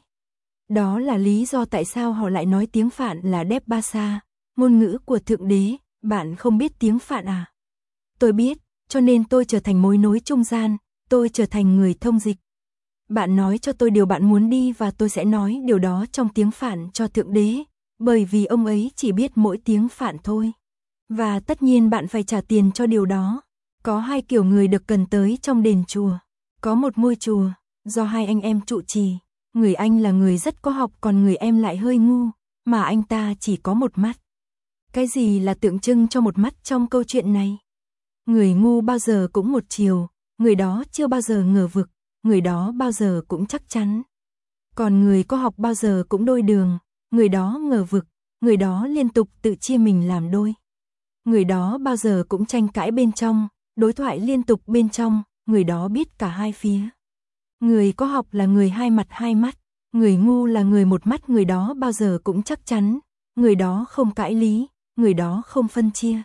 Đó là lý do tại sao họ lại nói tiếng Phạn là Deb Basa, ngôn ngữ của Thượng Đế. Bạn không biết tiếng Phạn à? Tôi biết, cho nên tôi trở thành mối nối trung gian, tôi trở thành người thông dịch. Bạn nói cho tôi điều bạn muốn đi và tôi sẽ nói điều đó trong tiếng Phạn cho Thượng Đế, bởi vì ông ấy chỉ biết mỗi tiếng Phạn thôi. Và tất nhiên bạn phải trả tiền cho điều đó. Có hai kiểu người được cần tới trong đền chùa. Có một ngôi chùa, do hai anh em trụ trì. Người anh là người rất có học, còn người em lại hơi ngu, mà anh ta chỉ có một mắt. Cái gì là tượng trưng cho một mắt trong câu chuyện này? Người ngu bao giờ cũng một chiều, người đó chưa bao giờ ngờ vực, người đó bao giờ cũng chắc chắn. Còn người có học bao giờ cũng đôi đường, người đó ngờ vực, người đó liên tục tự chia mình làm đôi. Người đó bao giờ cũng tranh cãi bên trong, đối thoại liên tục bên trong, người đó biết cả hai phía. Người có học là người hai mặt hai mắt, người ngu là người một mắt, người đó bao giờ cũng chắc chắn, người đó không cãi lý, người đó không phân chia.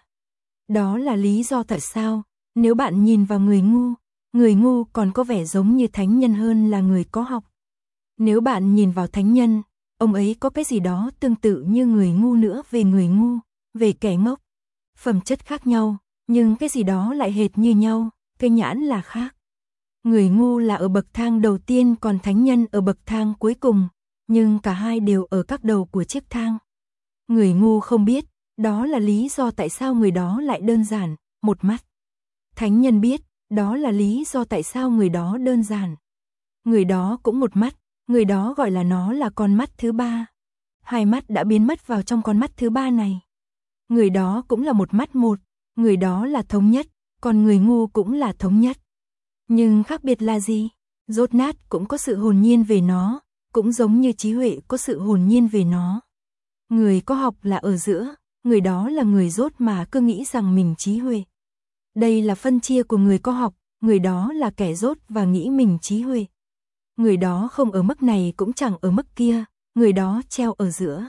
Đó là lý do tại sao, nếu bạn nhìn vào người ngu, người ngu còn có vẻ giống như thánh nhân hơn là người có học. Nếu bạn nhìn vào thánh nhân, ông ấy có cái gì đó tương tự như người ngu nữa về người ngu, về kẻ ngốc. Phẩm chất khác nhau, nhưng cái gì đó lại hệt như nhau, cái nhãn là khác. Người ngu là ở bậc thang đầu tiên còn thánh nhân ở bậc thang cuối cùng, nhưng cả hai đều ở các đầu của chiếc thang. Người ngu không biết, đó là lý do tại sao người đó lại đơn giản, một mắt. Thánh nhân biết, đó là lý do tại sao người đó đơn giản. Người đó cũng một mắt, người đó gọi là nó là con mắt thứ ba. Hai mắt đã biến mất vào trong con mắt thứ ba này. Người đó cũng là một mắt một, người đó là thống nhất, còn người ngu cũng là thống nhất. Nhưng khác biệt là gì? Dốt nát cũng có sự hồn nhiên về nó, cũng giống như trí huệ có sự hồn nhiên về nó. Người có học là ở giữa, người đó là người dốt mà cứ nghĩ rằng mình trí huệ. Đây là phân chia của người có học, người đó là kẻ dốt và nghĩ mình trí huệ. Người đó không ở mức này cũng chẳng ở mức kia, người đó treo ở giữa.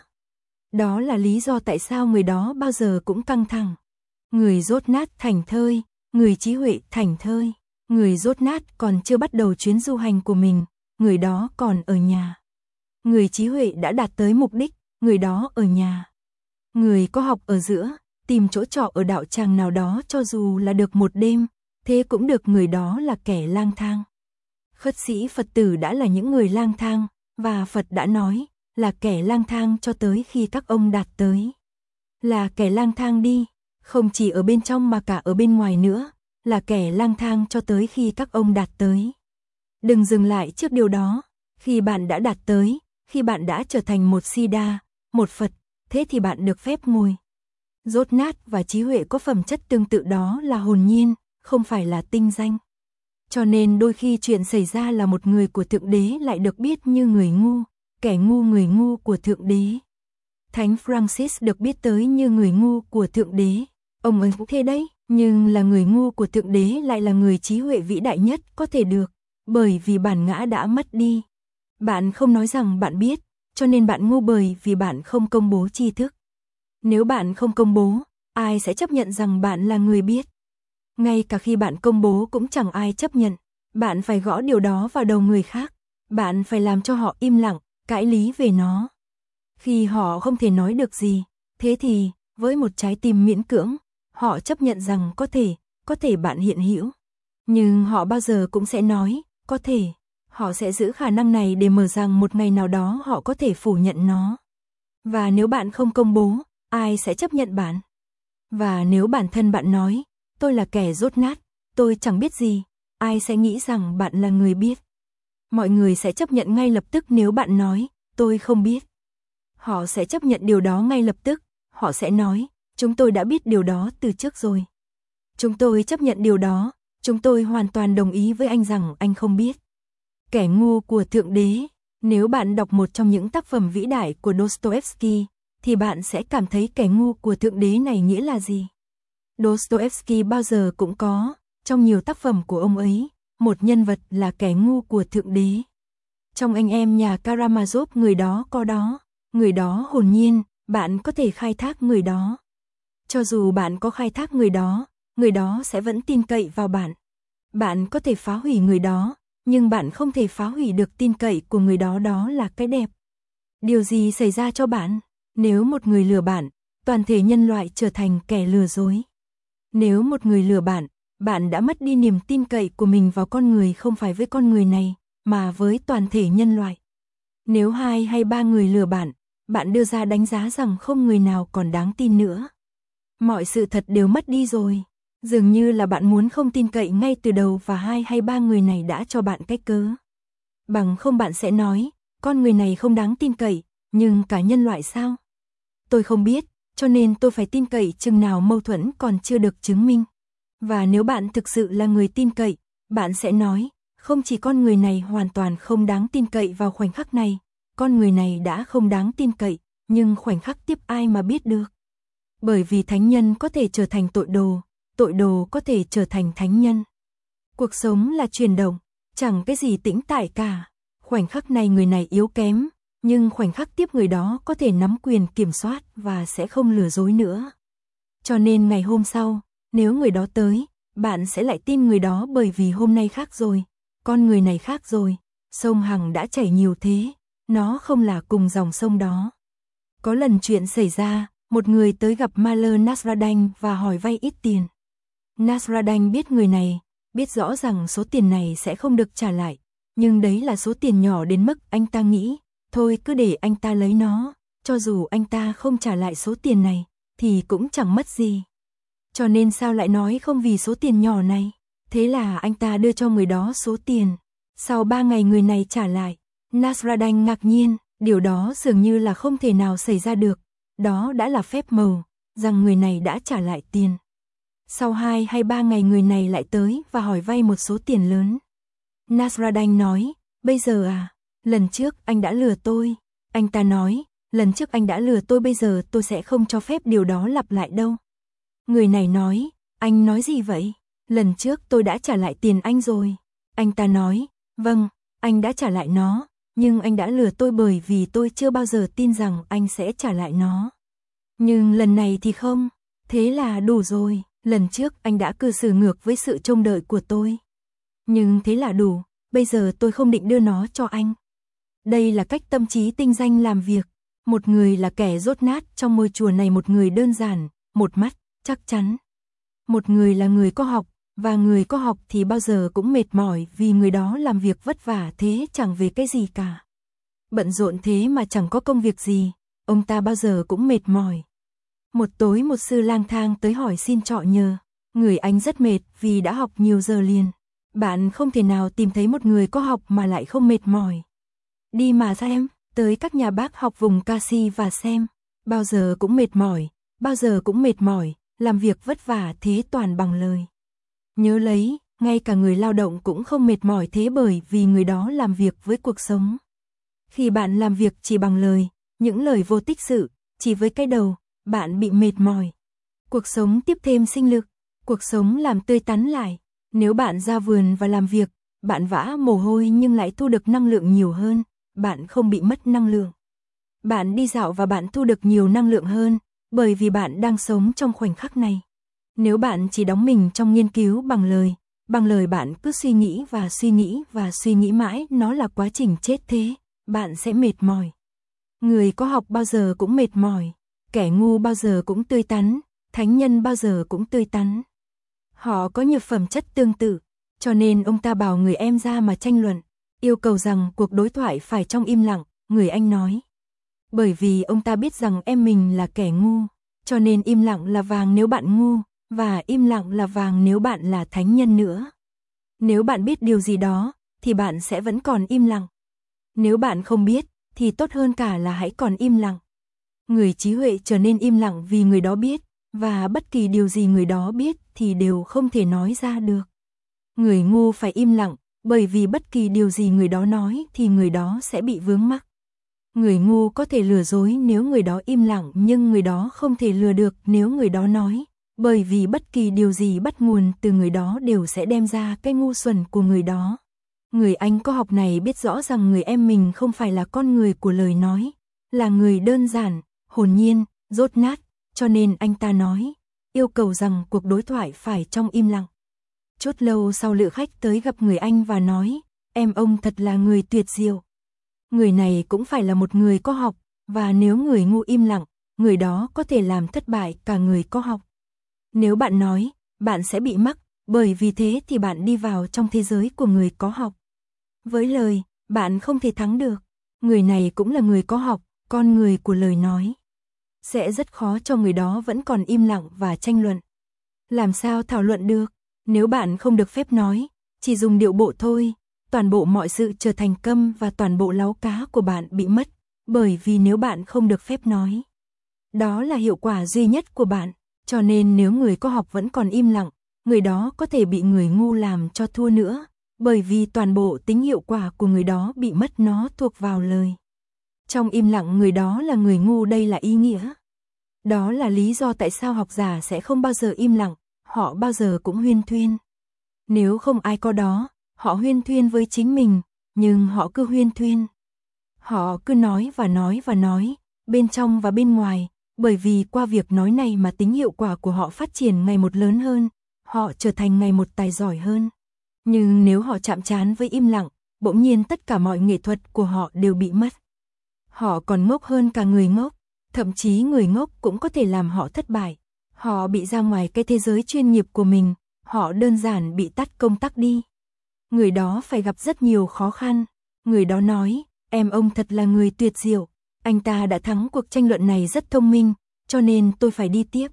Đó là lý do tại sao người đó bao giờ cũng căng thẳng. Người dốt nát thảnh thơi, người trí huệ thảnh thơi. Người dốt nát còn chưa bắt đầu chuyến du hành của mình, người đó còn ở nhà. Người trí huệ đã đạt tới mục đích, người đó ở nhà. Người có học ở giữa, tìm chỗ trọ ở đạo tràng nào đó cho dù là được một đêm, thế cũng được, người đó là kẻ lang thang. Khất sĩ Phật tử đã là những người lang thang, và Phật đã nói là kẻ lang thang cho tới khi các ông đạt tới. Là kẻ lang thang đi, không chỉ ở bên trong mà cả ở bên ngoài nữa, là kẻ lang thang cho tới khi các ông đạt tới. Đừng dừng lại trước điều đó, khi bạn đã đạt tới, khi bạn đã trở thành một Siddha, một Phật, thế thì bạn được phép ngồi. Dốt nát và trí huệ có phẩm chất tương tự, đó là hồn nhiên, không phải là tinh danh. Cho nên đôi khi chuyện xảy ra là một người của Thượng Đế lại được biết như người ngu, kẻ ngu người ngu của Thượng Đế. Thánh Francis được biết tới như người ngu của Thượng Đế. Ông ấy cũng thế đấy, nhưng là người ngu của Thượng Đế lại là người trí huệ vĩ đại nhất có thể được, bởi vì bản ngã đã mất đi. Bạn không nói rằng bạn biết, cho nên bạn ngu bởi vì bạn không công bố tri thức. Nếu bạn không công bố, ai sẽ chấp nhận rằng bạn là người biết? Ngay cả khi bạn công bố cũng chẳng ai chấp nhận, bạn phải gõ điều đó vào đầu người khác, bạn phải làm cho họ im lặng, cãi lý về nó. Khi họ không thể nói được gì, thế thì, với một trái tim miễn cưỡng, họ chấp nhận rằng có thể, có thể bạn hiện hữu. Nhưng họ bao giờ cũng sẽ nói, có thể, họ sẽ giữ khả năng này để mở rằng một ngày nào đó họ có thể phủ nhận nó. Và nếu bạn không công bố, ai sẽ chấp nhận bạn? Và nếu bản thân bạn nói, tôi là kẻ dốt nát, tôi chẳng biết gì, ai sẽ nghĩ rằng bạn là người biết? Mọi người sẽ chấp nhận ngay lập tức nếu bạn nói, tôi không biết. Họ sẽ chấp nhận điều đó ngay lập tức, họ sẽ nói, chúng tôi đã biết điều đó từ trước rồi. Chúng tôi chấp nhận điều đó, chúng tôi hoàn toàn đồng ý với anh rằng anh không biết. Kẻ ngu của Thượng Đế, nếu bạn đọc một trong những tác phẩm vĩ đại của Dostoevsky, thì bạn sẽ cảm thấy kẻ ngu của Thượng Đế này nghĩa là gì. Dostoevsky bao giờ cũng có, trong nhiều tác phẩm của ông ấy, một nhân vật là kẻ ngu của Thượng Đế. Trong anh em nhà Karamazov, người đó có đó, người đó hồn nhiên, bạn có thể khai thác người đó. Cho dù bạn có khai thác người đó, người đó sẽ vẫn tin cậy vào bạn. Bạn có thể phá hủy người đó, nhưng bạn không thể phá hủy được tin cậy của người đó, đó là cái đẹp. Điều gì xảy ra cho bạn? Nếu một người lừa bạn, toàn thể nhân loại trở thành kẻ lừa dối. Nếu một người lừa bạn, bạn đã mất đi niềm tin cậy của mình vào con người, không phải với con người này, mà với toàn thể nhân loại. Nếu hai hay ba người lừa bạn, bạn đưa ra đánh giá rằng không người nào còn đáng tin nữa. Mọi sự thật đều mất đi rồi. Dường như là bạn muốn không tin cậy ngay từ đầu và hai hay ba người này đã cho bạn cái cớ. Bằng không bạn sẽ nói, con người này không đáng tin cậy, nhưng cả nhân loại sao? Tôi không biết, cho nên tôi phải tin cậy chừng nào mâu thuẫn còn chưa được chứng minh. Và nếu bạn thực sự là người tin cậy, bạn sẽ nói, không chỉ con người này hoàn toàn không đáng tin cậy vào khoảnh khắc này, con người này đã không đáng tin cậy, nhưng khoảnh khắc tiếp ai mà biết được. Bởi vì thánh nhân có thể trở thành tội đồ, tội đồ có thể trở thành thánh nhân. Cuộc sống là chuyển động, chẳng cái gì tĩnh tại cả. Khoảnh khắc này người này yếu kém, nhưng khoảnh khắc tiếp người đó có thể nắm quyền kiểm soát và sẽ không lừa dối nữa. Cho nên ngày hôm sau, nếu người đó tới, bạn sẽ lại tin người đó bởi vì hôm nay khác rồi, con người này khác rồi, sông Hằng đã chảy nhiều thế, nó không là cùng dòng sông đó. Có lần chuyện xảy ra, một người tới gặp Maler Nasradain và hỏi vay ít tiền. Nasradain biết người này, biết rõ rằng số tiền này sẽ không được trả lại, nhưng đấy là số tiền nhỏ đến mức anh ta nghĩ, thôi cứ để anh ta lấy nó, cho dù anh ta không trả lại số tiền này, thì cũng chẳng mất gì. Cho nên sao lại nói không vì số tiền nhỏ này? Thế là anh ta đưa cho người đó số tiền. Sau ba ngày người này trả lại. Nasradain ngạc nhiên, điều đó dường như là không thể nào xảy ra được. Đó đã là phép màu, rằng người này đã trả lại tiền. Sau hai hay ba ngày người này lại tới và hỏi vay một số tiền lớn. Nasradain nói, bây giờ à, lần trước anh đã lừa tôi. Anh ta nói, lần trước anh đã lừa tôi, bây giờ tôi sẽ không cho phép điều đó lặp lại đâu. Người này nói, anh nói gì vậy? Lần trước tôi đã trả lại tiền anh rồi. Anh ta nói, vâng, anh đã trả lại nó, nhưng anh đã lừa tôi bởi vì tôi chưa bao giờ tin rằng anh sẽ trả lại nó. Nhưng lần này thì không, thế là đủ rồi, lần trước anh đã cư xử ngược với sự trông đợi của tôi. Nhưng thế là đủ, bây giờ tôi không định đưa nó cho anh. Đây là cách tâm trí tinh danh làm việc. Một người là kẻ dốt nát trong môi chùa này, một người đơn giản, một mắt, chắc chắn. Một người là người có học, và người có học thì bao giờ cũng mệt mỏi vì người đó làm việc vất vả thế chẳng về cái gì cả. Bận rộn thế mà chẳng có công việc gì, ông ta bao giờ cũng mệt mỏi. Một tối một sư lang thang tới hỏi xin trọ nhờ. Người anh rất mệt vì đã học nhiều giờ liền. Bạn không thể nào tìm thấy một người có học mà lại không mệt mỏi. Đi mà xem, tới các nhà bác học vùng Kashi và xem. Bao giờ cũng mệt mỏi, bao giờ cũng mệt mỏi, làm việc vất vả thế toàn bằng lời. Nhớ lấy, ngay cả người lao động cũng không mệt mỏi thế bởi vì người đó làm việc với cuộc sống. Khi bạn làm việc chỉ bằng lời, những lời vô tích sự, chỉ với cái đầu, bạn bị mệt mỏi. Cuộc sống tiếp thêm sinh lực, cuộc sống làm tươi tắn lại. Nếu bạn ra vườn và làm việc, bạn vã mồ hôi nhưng lại thu được năng lượng nhiều hơn, bạn không bị mất năng lượng. Bạn đi dạo và bạn thu được nhiều năng lượng hơn, bởi vì bạn đang sống trong khoảnh khắc này. Nếu bạn chỉ đóng mình trong nghiên cứu bằng lời, bằng lời bạn cứ suy nghĩ và suy nghĩ và suy nghĩ mãi, nó là quá trình chết thế, bạn sẽ mệt mỏi. Người có học bao giờ cũng mệt mỏi, kẻ ngu bao giờ cũng tươi tắn, thánh nhân bao giờ cũng tươi tắn. Họ có nhiều phẩm chất tương tự, cho nên ông ta bảo người em ra mà tranh luận, yêu cầu rằng cuộc đối thoại phải trong im lặng, người anh nói. Bởi vì ông ta biết rằng em mình là kẻ ngu, cho nên im lặng là vàng nếu bạn ngu, và im lặng là vàng nếu bạn là thánh nhân nữa. Nếu bạn biết điều gì đó, thì bạn sẽ vẫn còn im lặng. Nếu bạn không biết, thì tốt hơn cả là hãy còn im lặng. Người trí huệ trở nên im lặng vì người đó biết, và bất kỳ điều gì người đó biết thì đều không thể nói ra được. Người ngu phải im lặng, bởi vì bất kỳ điều gì người đó nói thì người đó sẽ bị vướng mắc. Người ngu có thể lừa dối nếu người đó im lặng, nhưng người đó không thể lừa được nếu người đó nói, bởi vì bất kỳ điều gì bắt nguồn từ người đó đều sẽ đem ra cái ngu xuẩn của người đó. Người anh có học này biết rõ rằng người em mình không phải là con người của lời nói, là người đơn giản, hồn nhiên, dốt nát, cho nên anh ta nói, yêu cầu rằng cuộc đối thoại phải trong im lặng. Chút lâu sau lữ khách tới gặp người anh và nói, em ông thật là người tuyệt diệu. Người này cũng phải là một người có học, và nếu người ngu im lặng, người đó có thể làm thất bại cả người có học. Nếu bạn nói, bạn sẽ bị mắc, bởi vì thế thì bạn đi vào trong thế giới của người có học. Với lời, bạn không thể thắng được. Người này cũng là người có học, con người của lời nói. Sẽ rất khó cho người đó vẫn còn im lặng và tranh luận. Làm sao thảo luận được? Nếu bạn không được phép nói, chỉ dùng điệu bộ thôi, toàn bộ mọi sự trở thành câm và toàn bộ láu cá của bạn bị mất, bởi vì nếu bạn không được phép nói. Đó là hiệu quả duy nhất của bạn, cho nên nếu người có học vẫn còn im lặng, người đó có thể bị người ngu làm cho thua nữa, bởi vì toàn bộ tính hiệu quả của người đó bị mất, nó thuộc vào lời. Trong im lặng người đó là người ngu, đây là ý nghĩa. Đó là lý do tại sao học giả sẽ không bao giờ im lặng, họ bao giờ cũng huyên thuyên. Nếu không ai có đó, họ huyên thuyên với chính mình, nhưng họ cứ huyên thuyên. Họ cứ nói và nói và nói, bên trong và bên ngoài, bởi vì qua việc nói này mà tính hiệu quả của họ phát triển ngày một lớn hơn, họ trở thành ngày một tài giỏi hơn. Nhưng nếu họ chạm trán với im lặng, bỗng nhiên tất cả mọi nghệ thuật của họ đều bị mất. Họ còn ngốc hơn cả người ngốc, thậm chí người ngốc cũng có thể làm họ thất bại. Họ bị ra ngoài cái thế giới chuyên nghiệp của mình, họ đơn giản bị tắt công tắc đi. Người đó phải gặp rất nhiều khó khăn. Người đó nói, em ông thật là người tuyệt diệu, anh ta đã thắng cuộc tranh luận này rất thông minh, cho nên tôi phải đi tiếp.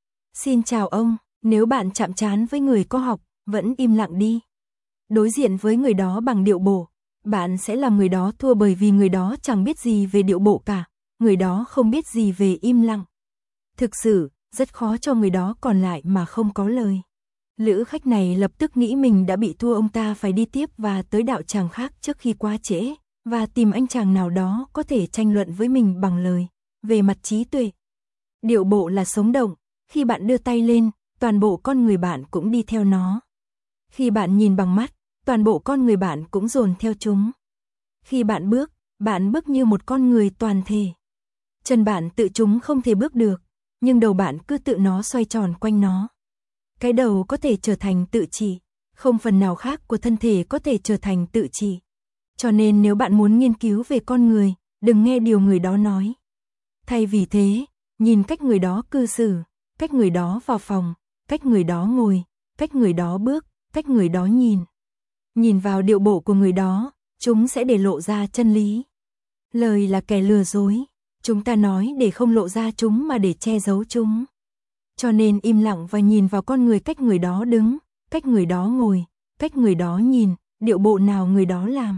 Xin chào ông, nếu bạn chạm trán với người có học, vẫn im lặng đi. Đối diện với người đó bằng điệu bộ, bạn sẽ làm người đó thua bởi vì người đó chẳng biết gì về điệu bộ cả, người đó không biết gì về im lặng. Thực sự, rất khó cho người đó còn lại mà không có lời. Lữ khách này lập tức nghĩ mình đã bị thua, ông ta phải đi tiếp và tới đạo tràng khác trước khi quá trễ, và tìm anh chàng nào đó có thể tranh luận với mình bằng lời, về mặt trí tuệ. Điệu bộ là sống động, khi bạn đưa tay lên, toàn bộ con người bạn cũng đi theo nó. Khi bạn nhìn bằng mắt, toàn bộ con người bạn cũng dồn theo chúng. Khi bạn bước, bạn bước như một con người toàn thể. Chân bạn tự chúng không thể bước được, nhưng đầu bạn cứ tự nó xoay tròn quanh nó. Cái đầu có thể trở thành tự trị, không phần nào khác của thân thể có thể trở thành tự trị. Cho nên nếu bạn muốn nghiên cứu về con người, đừng nghe điều người đó nói. Thay vì thế, nhìn cách người đó cư xử, cách người đó vào phòng, cách người đó ngồi, cách người đó bước, cách người đó nhìn. Nhìn vào điệu bộ của người đó, chúng sẽ để lộ ra chân lý. Lời là kẻ lừa dối, chúng ta nói để không lộ ra chúng mà để che giấu chúng. Cho nên im lặng và nhìn vào con người, cách người đó đứng, cách người đó ngồi, cách người đó nhìn, điệu bộ nào người đó làm.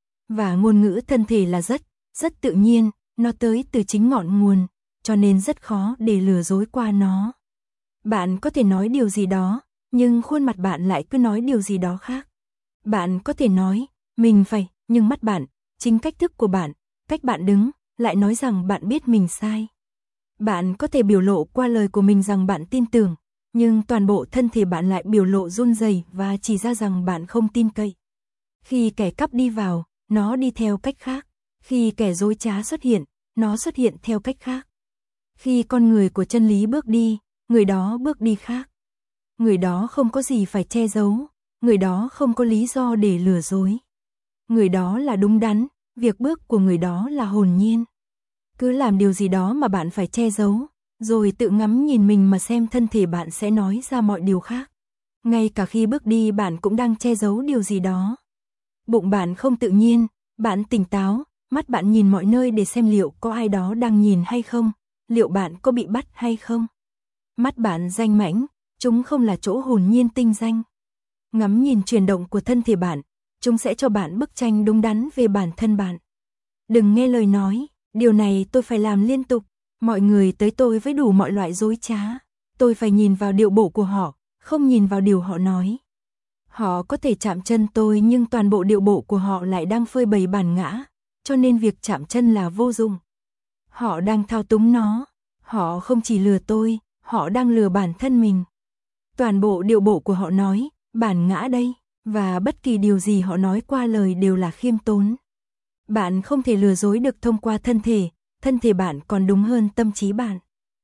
Và ngôn ngữ thân thể là rất, rất tự nhiên, nó tới từ chính ngọn nguồn, cho nên rất khó để lừa dối qua nó. Bạn có thể nói điều gì đó, nhưng khuôn mặt bạn lại cứ nói điều gì đó khác. Bạn có thể nói, mình phải, nhưng mắt bạn, chính cách thức của bạn, cách bạn đứng, lại nói rằng bạn biết mình sai. Bạn có thể biểu lộ qua lời của mình rằng bạn tin tưởng, nhưng toàn bộ thân thể bạn lại biểu lộ run rẩy và chỉ ra rằng bạn không tin cậy. Khi kẻ cắp đi vào, nó đi theo cách khác. Khi kẻ dối trá xuất hiện, nó xuất hiện theo cách khác. Khi con người của chân lý bước đi, người đó bước đi khác. Người đó không có gì phải che giấu, người đó không có lý do để lừa dối. Người đó là đúng đắn, việc bước của người đó là hồn nhiên. Cứ làm điều gì đó mà bạn phải che giấu, rồi tự ngắm nhìn mình mà xem, thân thể bạn sẽ nói ra mọi điều khác. Ngay cả khi bước đi bạn cũng đang che giấu điều gì đó. Bụng bạn không tự nhiên, bạn tỉnh táo, mắt bạn nhìn mọi nơi để xem liệu có ai đó đang nhìn hay không, liệu bạn có bị bắt hay không. Mắt bạn danh mãnh, chúng không là chỗ hồn nhiên tinh danh. Ngắm nhìn chuyển động của thân thể bạn, chúng sẽ cho bạn bức tranh đúng đắn về bản thân bạn. Đừng nghe lời nói, điều này tôi phải làm liên tục, mọi người tới tôi với đủ mọi loại dối trá. Tôi phải nhìn vào điệu bộ của họ, không nhìn vào điều họ nói. Họ có thể chạm chân tôi nhưng toàn bộ điệu bộ của họ lại đang phơi bày bản ngã, cho nên việc chạm chân là vô dụng. Họ đang thao túng nó, họ không chỉ lừa tôi, họ đang lừa bản thân mình. Toàn bộ điệu bộ của họ nói, bản ngã đây, và bất kỳ điều gì họ nói qua lời đều là khiêm tốn. Bạn không thể lừa dối được thông qua thân thể, thân thể bạn còn đúng hơn tâm trí bạn.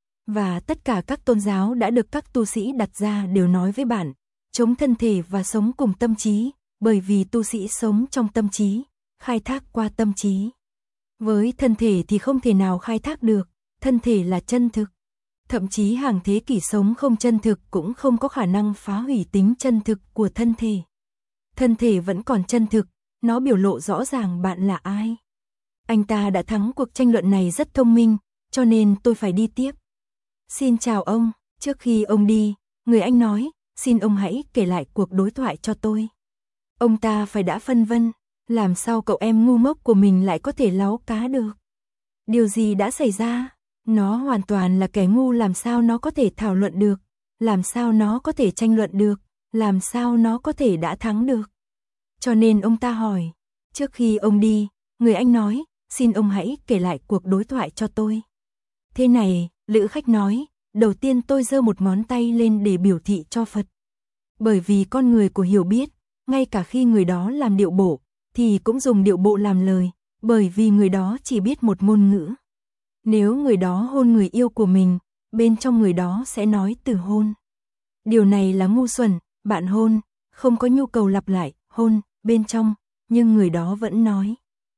Và tất cả các tôn giáo đã được các tu sĩ đặt ra đều nói với bạn, chống thân thể và sống cùng tâm trí, bởi vì tu sĩ sống trong tâm trí, khai thác qua tâm trí. Với thân thể thì không thể nào khai thác được, thân thể là chân thực. Thậm chí hàng thế kỷ sống không chân thực cũng không có khả năng phá hủy tính chân thực của thân thể. Thân thể vẫn còn chân thực, nó biểu lộ rõ ràng bạn là ai. Anh ta đã thắng cuộc tranh luận này rất thông minh, cho nên tôi phải đi tiếp. Xin chào ông, trước khi ông đi, người anh nói, xin ông hãy kể lại cuộc đối thoại cho tôi. Ông ta phải đã phân vân, làm sao cậu em ngu ngốc của mình lại có thể láu cá được? Điều gì đã xảy ra? Nó hoàn toàn là kẻ ngu, làm sao nó có thể thảo luận được, làm sao nó có thể tranh luận được, làm sao nó có thể đã thắng được. Cho nên ông ta hỏi, trước khi ông đi, người anh nói, xin ông hãy kể lại cuộc đối thoại cho tôi. Thế này, lữ khách nói, đầu tiên tôi giơ một ngón tay lên để biểu thị cho Phật. Bởi vì con người của hiểu biết, ngay cả khi người đó làm điệu bộ, thì cũng dùng điệu bộ làm lời, bởi vì người đó chỉ biết một ngôn ngữ. Nếu người đó hôn người yêu của mình, bên trong người đó sẽ nói từ hôn. Điều này là ngu xuẩn, bạn hôn, không có nhu cầu lặp lại, hôn, bên trong, nhưng người đó vẫn nói.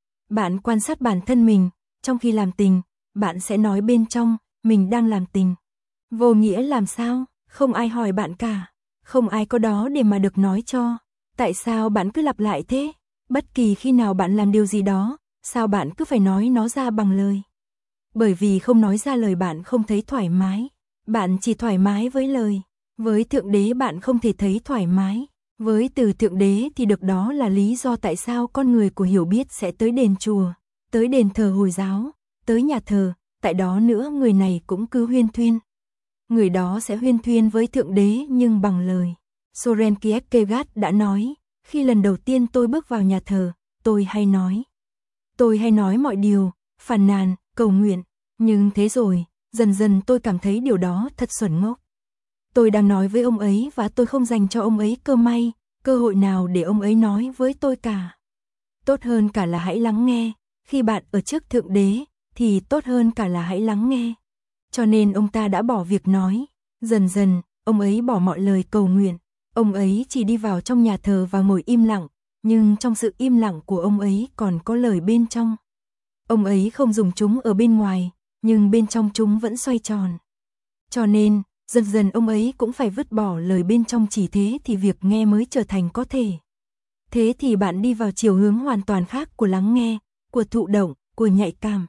Bạn quan sát bản thân mình, trong khi làm tình, bạn sẽ nói bên trong, mình đang làm tình. Vô nghĩa làm sao, không ai hỏi bạn cả, không ai có đó để mà được nói cho. Tại sao bạn cứ lặp lại thế? Bất kỳ khi nào bạn làm điều gì đó, sao bạn cứ phải nói nó ra bằng lời? Bởi vì không nói ra lời bạn không thấy thoải mái. Bạn chỉ thoải mái với lời. Với Thượng Đế bạn không thể thấy thoải mái. Với từ Thượng Đế thì được, đó là lý do tại sao con người của hiểu biết sẽ tới đền chùa, tới đền thờ Hồi giáo, tới nhà thờ, tại đó nữa người này cũng cứ huyên thuyên. Người đó sẽ huyên thuyên với Thượng Đế nhưng bằng lời. Soren Kierkegaard đã nói, khi lần đầu tiên tôi bước vào nhà thờ, tôi hay nói. Tôi hay nói mọi điều, phàn nàn, cầu nguyện, nhưng thế rồi, dần dần tôi cảm thấy điều đó thật xuẩn ngốc. Tôi đang nói với ông ấy và tôi không dành cho ông ấy cơ may, cơ hội nào để ông ấy nói với tôi cả. Tốt hơn cả là hãy lắng nghe, khi bạn ở trước Thượng Đế, thì tốt hơn cả là hãy lắng nghe. Cho nên ông ta đã bỏ việc nói, dần dần, ông ấy bỏ mọi lời cầu nguyện, ông ấy chỉ đi vào trong nhà thờ và ngồi im lặng, nhưng trong sự im lặng của ông ấy còn có lời bên trong. Ông ấy không dùng chúng ở bên ngoài, nhưng bên trong chúng vẫn xoay tròn. Cho nên, dần dần ông ấy cũng phải vứt bỏ lời bên trong, chỉ thế thì việc nghe mới trở thành có thể. Thế thì bạn đi vào chiều hướng hoàn toàn khác của lắng nghe, của thụ động, của nhạy cảm.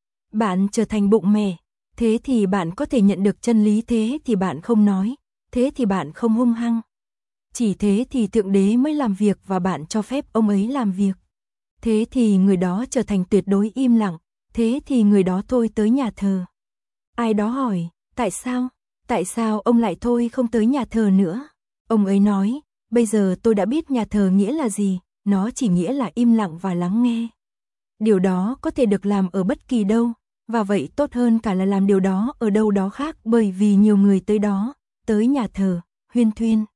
Bạn trở thành bụng mẻ, thế thì bạn có thể nhận được chân lý, thế thì bạn không nói, thế thì bạn không hung hăng. Chỉ thế thì Thượng Đế mới làm việc và bạn cho phép ông ấy làm việc. Thế thì người đó trở thành tuyệt đối im lặng, thế thì người đó thôi tới nhà thờ. Ai đó hỏi, tại sao? Tại sao ông lại thôi không tới nhà thờ nữa? Ông ấy nói, bây giờ tôi đã biết nhà thờ nghĩa là gì, nó chỉ nghĩa là im lặng và lắng nghe. Điều đó có thể được làm ở bất kỳ đâu, và vậy tốt hơn cả là làm điều đó ở đâu đó khác, bởi vì nhiều người tới đó, tới nhà thờ, huyên thuyên.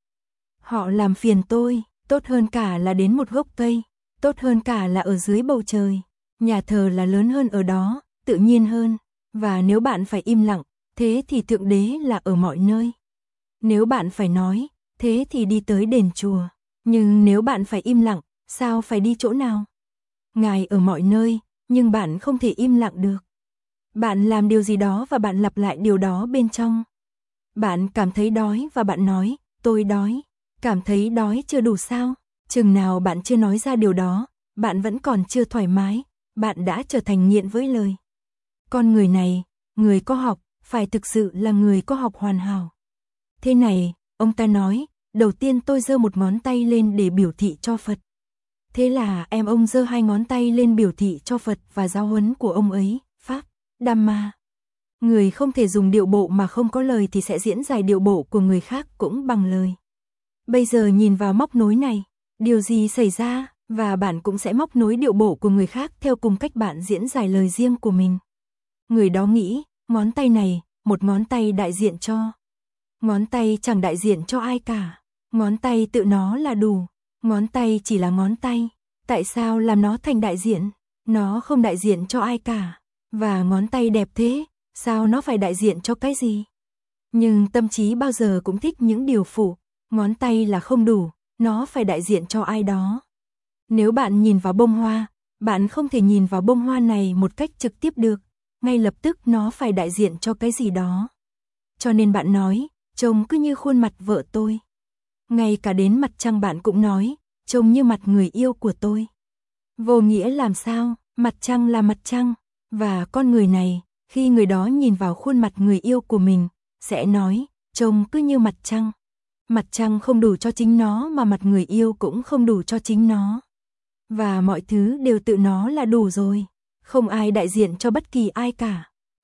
Họ làm phiền tôi, tốt hơn cả là đến một gốc cây, tốt hơn cả là ở dưới bầu trời. Nhà thờ là lớn hơn ở đó, tự nhiên hơn, và nếu bạn phải im lặng, thế thì Thượng Đế là ở mọi nơi. Nếu bạn phải nói, thế thì đi tới đền chùa, nhưng nếu bạn phải im lặng, sao phải đi chỗ nào? Ngài ở mọi nơi, nhưng bạn không thể im lặng được. Bạn làm điều gì đó và bạn lặp lại điều đó bên trong. Bạn cảm thấy đói và bạn nói, tôi đói. Cảm thấy đói chưa đủ sao? Chừng nào bạn chưa nói ra điều đó, bạn vẫn còn chưa thoải mái, bạn đã trở thành nghiện với lời. Con người này, người có học, phải thực sự là người có học hoàn hảo. Thế này, ông ta nói, đầu tiên tôi giơ một ngón tay lên để biểu thị cho Phật. Thế là em ông giơ hai ngón tay lên biểu thị cho Phật và giáo huấn của ông ấy, Pháp, Dhamma. Người không thể dùng điệu bộ mà không có lời thì sẽ diễn giải điệu bộ của người khác cũng bằng lời. Bây giờ nhìn vào móc nối này, điều gì xảy ra, và bạn cũng sẽ móc nối điệu bộ của người khác theo cùng cách bạn diễn giải lời riêng của mình. Người đó nghĩ, ngón tay này, một ngón tay đại diện cho. Ngón tay chẳng đại diện cho ai cả. Ngón tay tự nó là đủ. Ngón tay chỉ là ngón tay. Tại sao làm nó thành đại diện? Nó không đại diện cho ai cả. Và ngón tay đẹp thế, sao nó phải đại diện cho cái gì? Nhưng tâm trí bao giờ cũng thích những điều phụ. Ngón tay là không đủ, nó phải đại diện cho ai đó. Nếu bạn nhìn vào bông hoa, bạn không thể nhìn vào bông hoa này một cách trực tiếp được. Ngay lập tức nó phải đại diện cho cái gì đó. Cho nên bạn nói, trông cứ như khuôn mặt vợ tôi. Ngay cả đến mặt trăng bạn cũng nói, trông như mặt người yêu của tôi. Vô nghĩa làm sao, mặt trăng là mặt trăng. Và con người này, khi người đó nhìn vào khuôn mặt người yêu của mình, sẽ nói, trông cứ như mặt trăng. Mặt trăng không đủ cho chính nó mà mặt người yêu cũng không đủ cho chính nó. Và mọi thứ đều tự nó là đủ rồi. Không ai đại diện cho bất kỳ ai cả.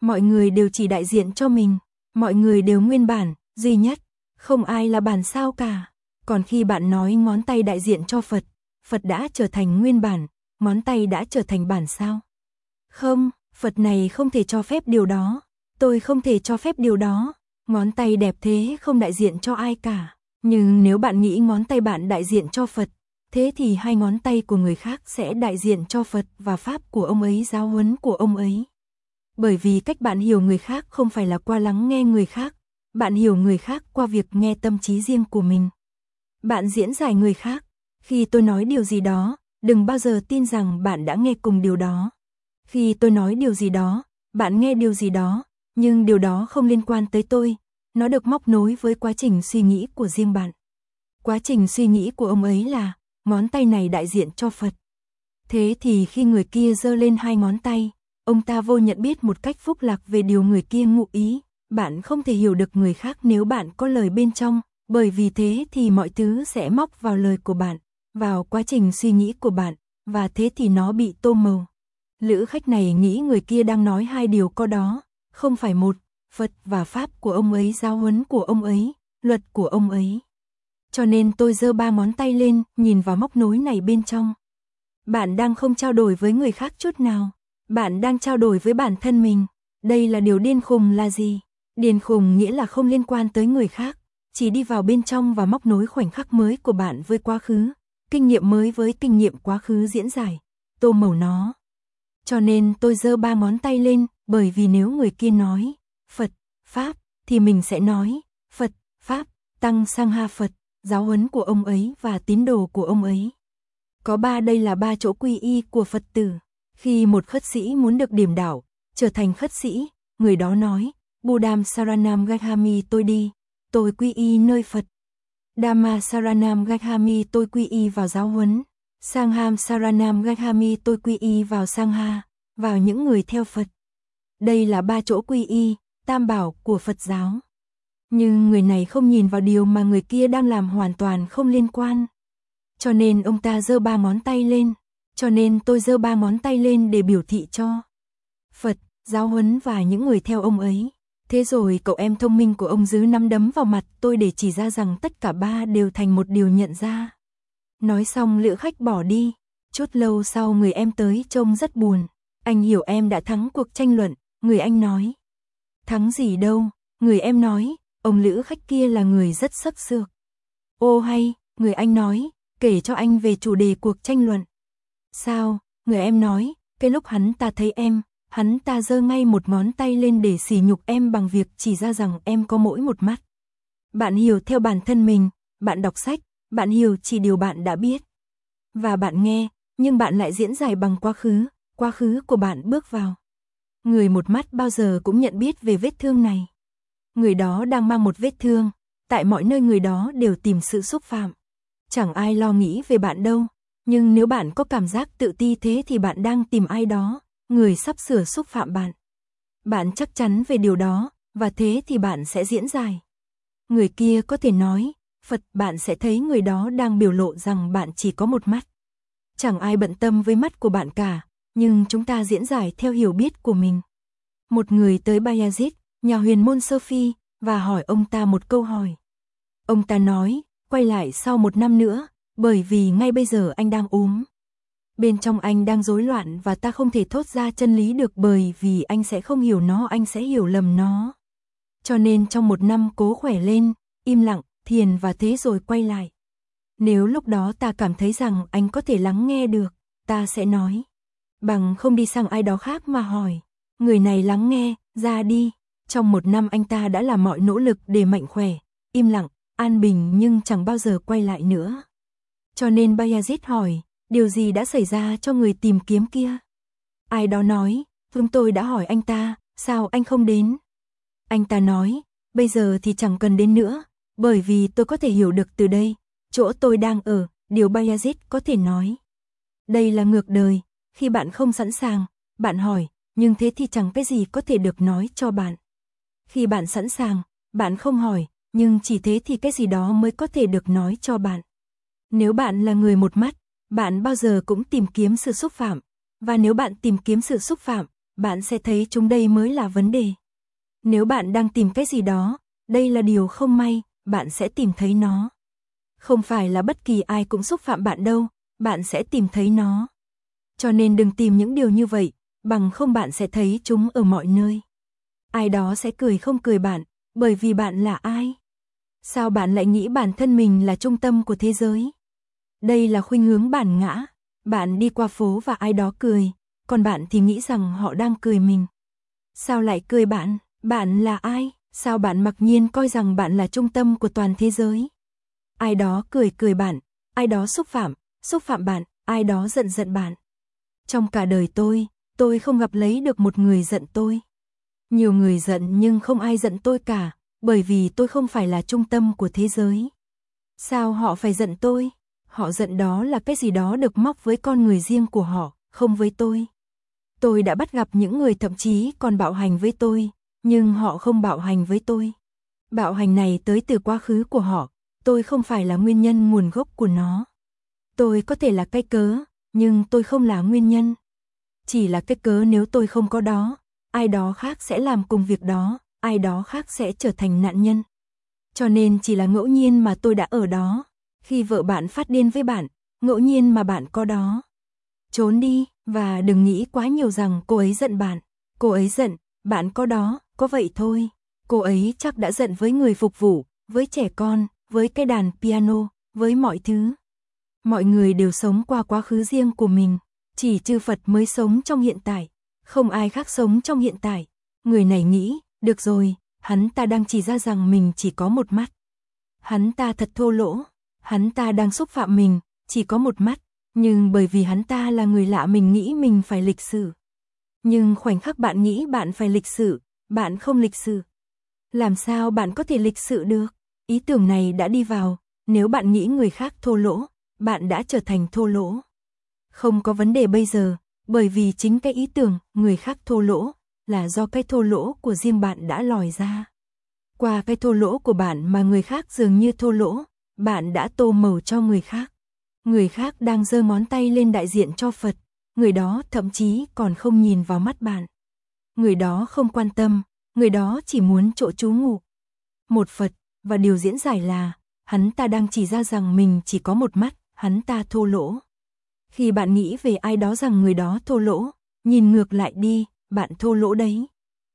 Mọi người đều chỉ đại diện cho mình, mọi người đều nguyên bản, duy nhất, không ai là bản sao cả. Còn khi bạn nói ngón tay đại diện cho Phật, Phật đã trở thành nguyên bản, ngón tay đã trở thành bản sao? Không, Phật này không thể cho phép điều đó, tôi không thể cho phép điều đó, ngón tay đẹp thế không đại diện cho ai cả. Nhưng nếu bạn nghĩ ngón tay bạn đại diện cho Phật, thế thì hai ngón tay của người khác sẽ đại diện cho Phật và Pháp của ông ấy, giáo huấn của ông ấy. Bởi vì cách bạn hiểu người khác không phải là qua lắng nghe người khác, bạn hiểu người khác qua việc nghe tâm trí riêng của mình. Bạn diễn giải người khác, khi tôi nói điều gì đó, đừng bao giờ tin rằng bạn đã nghe cùng điều đó. Khi tôi nói điều gì đó, bạn nghe điều gì đó, nhưng điều đó không liên quan tới tôi, nó được móc nối với quá trình suy nghĩ của riêng bạn. Quá trình suy nghĩ của ông ấy là, ngón tay này đại diện cho Phật. Thế thì khi người kia giơ lên hai ngón tay, ông ta vô nhận biết một cách phúc lạc về điều người kia ngụ ý. Bạn không thể hiểu được người khác nếu bạn có lời bên trong, bởi vì thế thì mọi thứ sẽ móc vào lời của bạn, vào quá trình suy nghĩ của bạn, và thế thì nó bị tô màu. Lữ khách này nghĩ người kia đang nói hai điều có đó, không phải một, Phật và Pháp của ông ấy, giáo huấn của ông ấy, luật của ông ấy. Cho nên tôi giơ ba ngón tay lên, nhìn vào móc nối này bên trong. Bạn đang không trao đổi với người khác chút nào, bạn đang trao đổi với bản thân mình. Đây là điều điên khùng là gì? Điên khùng nghĩa là không liên quan tới người khác, chỉ đi vào bên trong và móc nối khoảnh khắc mới của bạn với quá khứ, kinh nghiệm mới với kinh nghiệm quá khứ diễn giải, tô màu nó. Cho nên tôi giơ ba ngón tay lên, bởi vì nếu người kia nói Phật, Pháp, thì mình sẽ nói Phật, Pháp, Tăng Sangha Phật, giáo huấn của ông ấy và tín đồ của ông ấy. Có ba, đây là ba chỗ quy y của Phật tử. Khi một khất sĩ muốn được điểm đạo, trở thành khất sĩ, người đó nói, Buddham Saranam Gacchami, tôi đi, tôi quy y nơi Phật. Dhamma Saranam Gacchami, tôi quy y vào giáo huấn. Sangham Saranam Gacchami, tôi quy y vào Sangha, vào những người theo Phật. Đây là ba chỗ quy y, tam bảo của Phật giáo. Nhưng người này không nhìn vào điều mà người kia đang làm, hoàn toàn không liên quan. Cho nên ông ta giơ ba ngón tay lên, cho nên tôi giơ ba ngón tay lên để biểu thị cho Phật, giáo huấn và những người theo ông ấy. Thế rồi cậu em thông minh của ông giứ nắm đấm vào mặt tôi để chỉ ra rằng tất cả ba đều thành một điều nhận ra. Nói xong lữ khách bỏ đi, chút lâu sau người em tới trông rất buồn. Anh hiểu em đã thắng cuộc tranh luận, người anh nói. Thắng gì đâu, người em nói, ông lữ khách kia là người rất sắc sược. Ô hay, người anh nói, kể cho anh về chủ đề cuộc tranh luận. Sao, người em nói, cái lúc hắn ta thấy em, hắn ta giơ ngay một ngón tay lên để sỉ nhục em bằng việc chỉ ra rằng em có mỗi một mắt. Bạn hiểu theo bản thân mình, bạn đọc sách, bạn hiểu chỉ điều bạn đã biết. Và bạn nghe, nhưng bạn lại diễn giải bằng quá khứ, quá khứ của bạn bước vào. Người một mắt bao giờ cũng nhận biết về vết thương này. Người đó đang mang một vết thương, tại mọi nơi người đó đều tìm sự xúc phạm. Chẳng ai lo nghĩ về bạn đâu, nhưng nếu bạn có cảm giác tự ti thế thì bạn đang tìm ai đó, người sắp sửa xúc phạm bạn. Bạn chắc chắn về điều đó, và thế thì bạn sẽ diễn giải. Người kia có thể nói, Phật, bạn sẽ thấy người đó đang biểu lộ rằng bạn chỉ có một mắt. Chẳng ai bận tâm với mắt của bạn cả, nhưng chúng ta diễn giải theo hiểu biết của mình. Một người tới Bayazid, nhà huyền môn Sufi, và hỏi ông ta một câu hỏi. Ông ta nói, quay lại sau một năm nữa, bởi vì ngay bây giờ anh đang ốm. Bên trong anh đang rối loạn và ta không thể thốt ra chân lý được bởi vì anh sẽ không hiểu nó, anh sẽ hiểu lầm nó. Cho nên trong một năm cố khỏe lên, im lặng, thiền và thế rồi quay lại. Nếu lúc đó ta cảm thấy rằng anh có thể lắng nghe được, ta sẽ nói. Bằng không đi sang ai đó khác mà hỏi. Người này lắng nghe, ra đi. Trong một năm anh ta đã làm mọi nỗ lực để mạnh khỏe, im lặng, an bình nhưng chẳng bao giờ quay lại nữa. Cho nên Bayazid hỏi, điều gì đã xảy ra cho người tìm kiếm kia? Ai đó nói, chúng tôi đã hỏi anh ta, sao anh không đến? Anh ta nói, bây giờ thì chẳng cần đến nữa, bởi vì tôi có thể hiểu được từ đây, chỗ tôi đang ở, điều Bayazid có thể nói. Đây là ngược đời, khi bạn không sẵn sàng, bạn hỏi, nhưng thế thì chẳng cái gì có thể được nói cho bạn. Khi bạn sẵn sàng, bạn không hỏi, nhưng chỉ thế thì cái gì đó mới có thể được nói cho bạn. Nếu bạn là người một mắt, bạn bao giờ cũng tìm kiếm sự xúc phạm, và nếu bạn tìm kiếm sự xúc phạm, bạn sẽ thấy chúng đây mới là vấn đề. Nếu bạn đang tìm cái gì đó, đây là điều không may, bạn sẽ tìm thấy nó. Không phải là bất kỳ ai cũng xúc phạm bạn đâu, bạn sẽ tìm thấy nó. Cho nên đừng tìm những điều như vậy, bằng không bạn sẽ thấy chúng ở mọi nơi. Ai đó sẽ cười không cười bạn, bởi vì bạn là ai? Sao bạn lại nghĩ bản thân mình là trung tâm của thế giới? Đây là khuynh hướng bản ngã. Bạn đi qua phố và ai đó cười, còn bạn thì nghĩ rằng họ đang cười mình. Sao lại cười bạn? Bạn là ai? Sao bạn mặc nhiên coi rằng bạn là trung tâm của toàn thế giới? Ai đó cười cười bạn, ai đó xúc phạm, xúc phạm bạn, ai đó giận giận bạn. Trong cả đời tôi, tôi không gặp lấy được một người giận tôi. Nhiều người giận nhưng không ai giận tôi cả, bởi vì tôi không phải là trung tâm của thế giới. Sao họ phải giận tôi? Họ giận đó là cái gì đó được móc với con người riêng của họ, không với tôi. Tôi đã bắt gặp những người thậm chí còn bạo hành với tôi, nhưng họ không bạo hành với tôi. Bạo hành này tới từ quá khứ của họ, tôi không phải là nguyên nhân nguồn gốc của nó. Tôi có thể là cái cớ, nhưng tôi không là nguyên nhân. Chỉ là cái cớ nếu tôi không có đó, ai đó khác sẽ làm cùng việc đó, ai đó khác sẽ trở thành nạn nhân. Cho nên chỉ là ngẫu nhiên mà tôi đã ở đó. Khi vợ bạn phát điên với bạn, ngẫu nhiên mà bạn có đó. Trốn đi, và đừng nghĩ quá nhiều rằng cô ấy giận bạn. Cô ấy giận, bạn có đó, có vậy thôi. Cô ấy chắc đã giận với người phục vụ, với trẻ con, với cái đàn piano, với mọi thứ. Mọi người đều sống qua quá khứ riêng của mình, chỉ chư Phật mới sống trong hiện tại, không ai khác sống trong hiện tại. Người này nghĩ, được rồi, hắn ta đang chỉ ra rằng mình chỉ có một mắt. Hắn ta thật thô lỗ, hắn ta đang xúc phạm mình, chỉ có một mắt, nhưng bởi vì hắn ta là người lạ mình nghĩ mình phải lịch sự. Nhưng khoảnh khắc bạn nghĩ bạn phải lịch sự, bạn không lịch sự. Làm sao bạn có thể lịch sự được? Ý tưởng này đã đi vào, nếu bạn nghĩ người khác thô lỗ, bạn đã trở thành thô lỗ. Không có vấn đề bây giờ, bởi vì chính cái ý tưởng người khác thô lỗ là do cái thô lỗ của riêng bạn đã lòi ra. Qua cái thô lỗ của bạn mà người khác dường như thô lỗ, bạn đã tô màu cho người khác. Người khác đang giơ ngón tay lên đại diện cho Phật, người đó thậm chí còn không nhìn vào mắt bạn. Người đó không quan tâm, người đó chỉ muốn chỗ trú ngụ. Một Phật, và điều diễn giải là, hắn ta đang chỉ ra rằng mình chỉ có một mắt, hắn ta thô lỗ. Khi bạn nghĩ về ai đó rằng người đó thô lỗ, nhìn ngược lại đi, bạn thô lỗ đấy.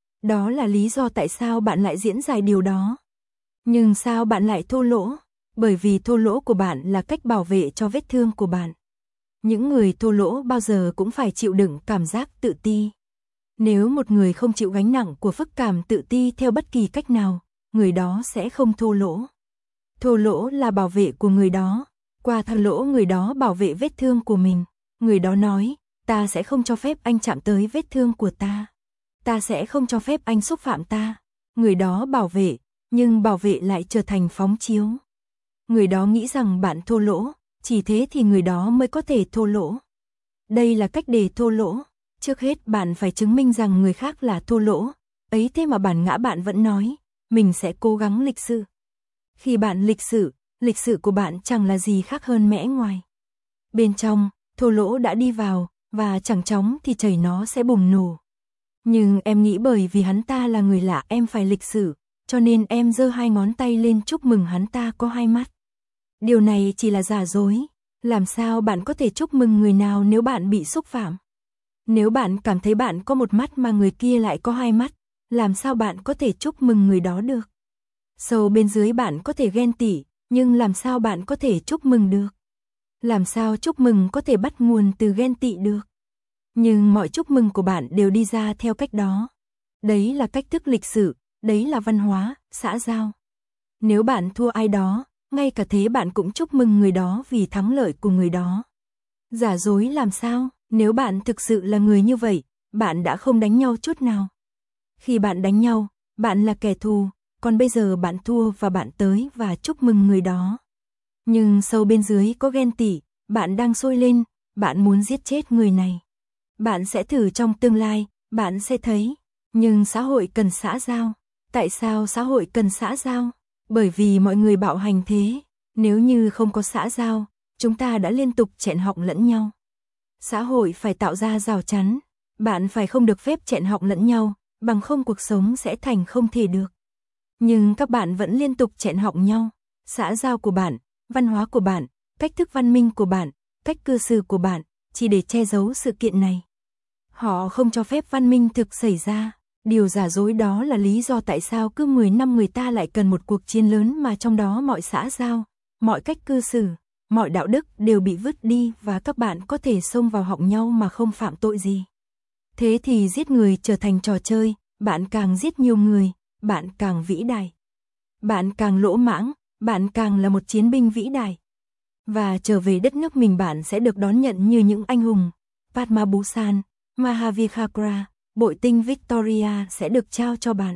Đó là lý do tại sao bạn lại diễn giải điều đó. Nhưng sao bạn lại thô lỗ? Bởi vì thô lỗ của bạn là cách bảo vệ cho vết thương của bạn. Những người thô lỗ bao giờ cũng phải chịu đựng cảm giác tự ti. Nếu một người không chịu gánh nặng của phức cảm tự ti theo bất kỳ cách nào, người đó sẽ không thô lỗ. Thô lỗ là bảo vệ của người đó. Qua thô lỗ người đó bảo vệ vết thương của mình. Người đó nói, ta sẽ không cho phép anh chạm tới vết thương của ta. Ta sẽ không cho phép anh xúc phạm ta. Người đó bảo vệ, nhưng bảo vệ lại trở thành phóng chiếu. Người đó nghĩ rằng bạn thô lỗ, chỉ thế thì người đó mới có thể thô lỗ. Đây là cách để thô lỗ. Trước hết bạn phải chứng minh rằng người khác là thô lỗ. Ấy thế mà bản ngã bạn vẫn nói, mình sẽ cố gắng lịch sự. Khi bạn lịch sự, lịch sự của bạn chẳng là gì khác hơn mẽ ngoài. Bên trong, thô lỗ đã đi vào, và chẳng chóng thì chảy nó sẽ bùng nổ. Nhưng em nghĩ bởi vì hắn ta là người lạ em phải lịch sự, cho nên em giơ hai ngón tay lên chúc mừng hắn ta có hai mắt. Điều này chỉ là giả dối. Làm sao bạn có thể chúc mừng người nào nếu bạn bị xúc phạm? Nếu bạn cảm thấy bạn có một mắt mà người kia lại có hai mắt, làm sao bạn có thể chúc mừng người đó được? Sâu bên dưới bạn có thể ghen tị, nhưng làm sao bạn có thể chúc mừng được? Làm sao chúc mừng có thể bắt nguồn từ ghen tị được? Nhưng mọi chúc mừng của bạn đều đi ra theo cách đó. Đấy là cách thức lịch sự, đấy là văn hóa, xã giao. Nếu bạn thua ai đó, ngay cả thế bạn cũng chúc mừng người đó vì thắng lợi của người đó. Giả dối làm sao? Nếu bạn thực sự là người như vậy, bạn đã không đánh nhau chút nào. Khi bạn đánh nhau, bạn là kẻ thù, còn bây giờ bạn thua và bạn tới và chúc mừng người đó. Nhưng sâu bên dưới có ghen tị, bạn đang sôi lên, bạn muốn giết chết người này. Bạn sẽ thử trong tương lai, bạn sẽ thấy. Nhưng xã hội cần xã giao. Tại sao xã hội cần xã giao? Bởi vì mọi người bạo hành thế. Nếu như không có xã giao, chúng ta đã liên tục chẹn họng lẫn nhau. Xã hội phải tạo ra rào chắn. Bạn phải không được phép chẹn họng lẫn nhau, bằng không cuộc sống sẽ thành không thể được. Nhưng các bạn vẫn liên tục chẹn họng nhau. Xã giao của bạn, văn hóa của bạn, cách thức văn minh của bạn, cách cư xử của bạn, chỉ để che giấu sự kiện này. Họ không cho phép văn minh thực xảy ra. Điều giả dối đó là lý do tại sao cứ mười năm người ta lại cần một cuộc chiến lớn mà trong đó mọi xã giao, mọi cách cư xử, mọi đạo đức đều bị vứt đi và các bạn có thể xông vào họng nhau mà không phạm tội gì. Thế thì giết người trở thành trò chơi, bạn càng giết nhiều người, bạn càng vĩ đại. Bạn càng lỗ mãng, bạn càng là một chiến binh vĩ đại. Và trở về đất nước mình bạn sẽ được đón nhận như những anh hùng. Padma Bhushan, Mahavir Chakra, bội tinh Victoria sẽ được trao cho bạn.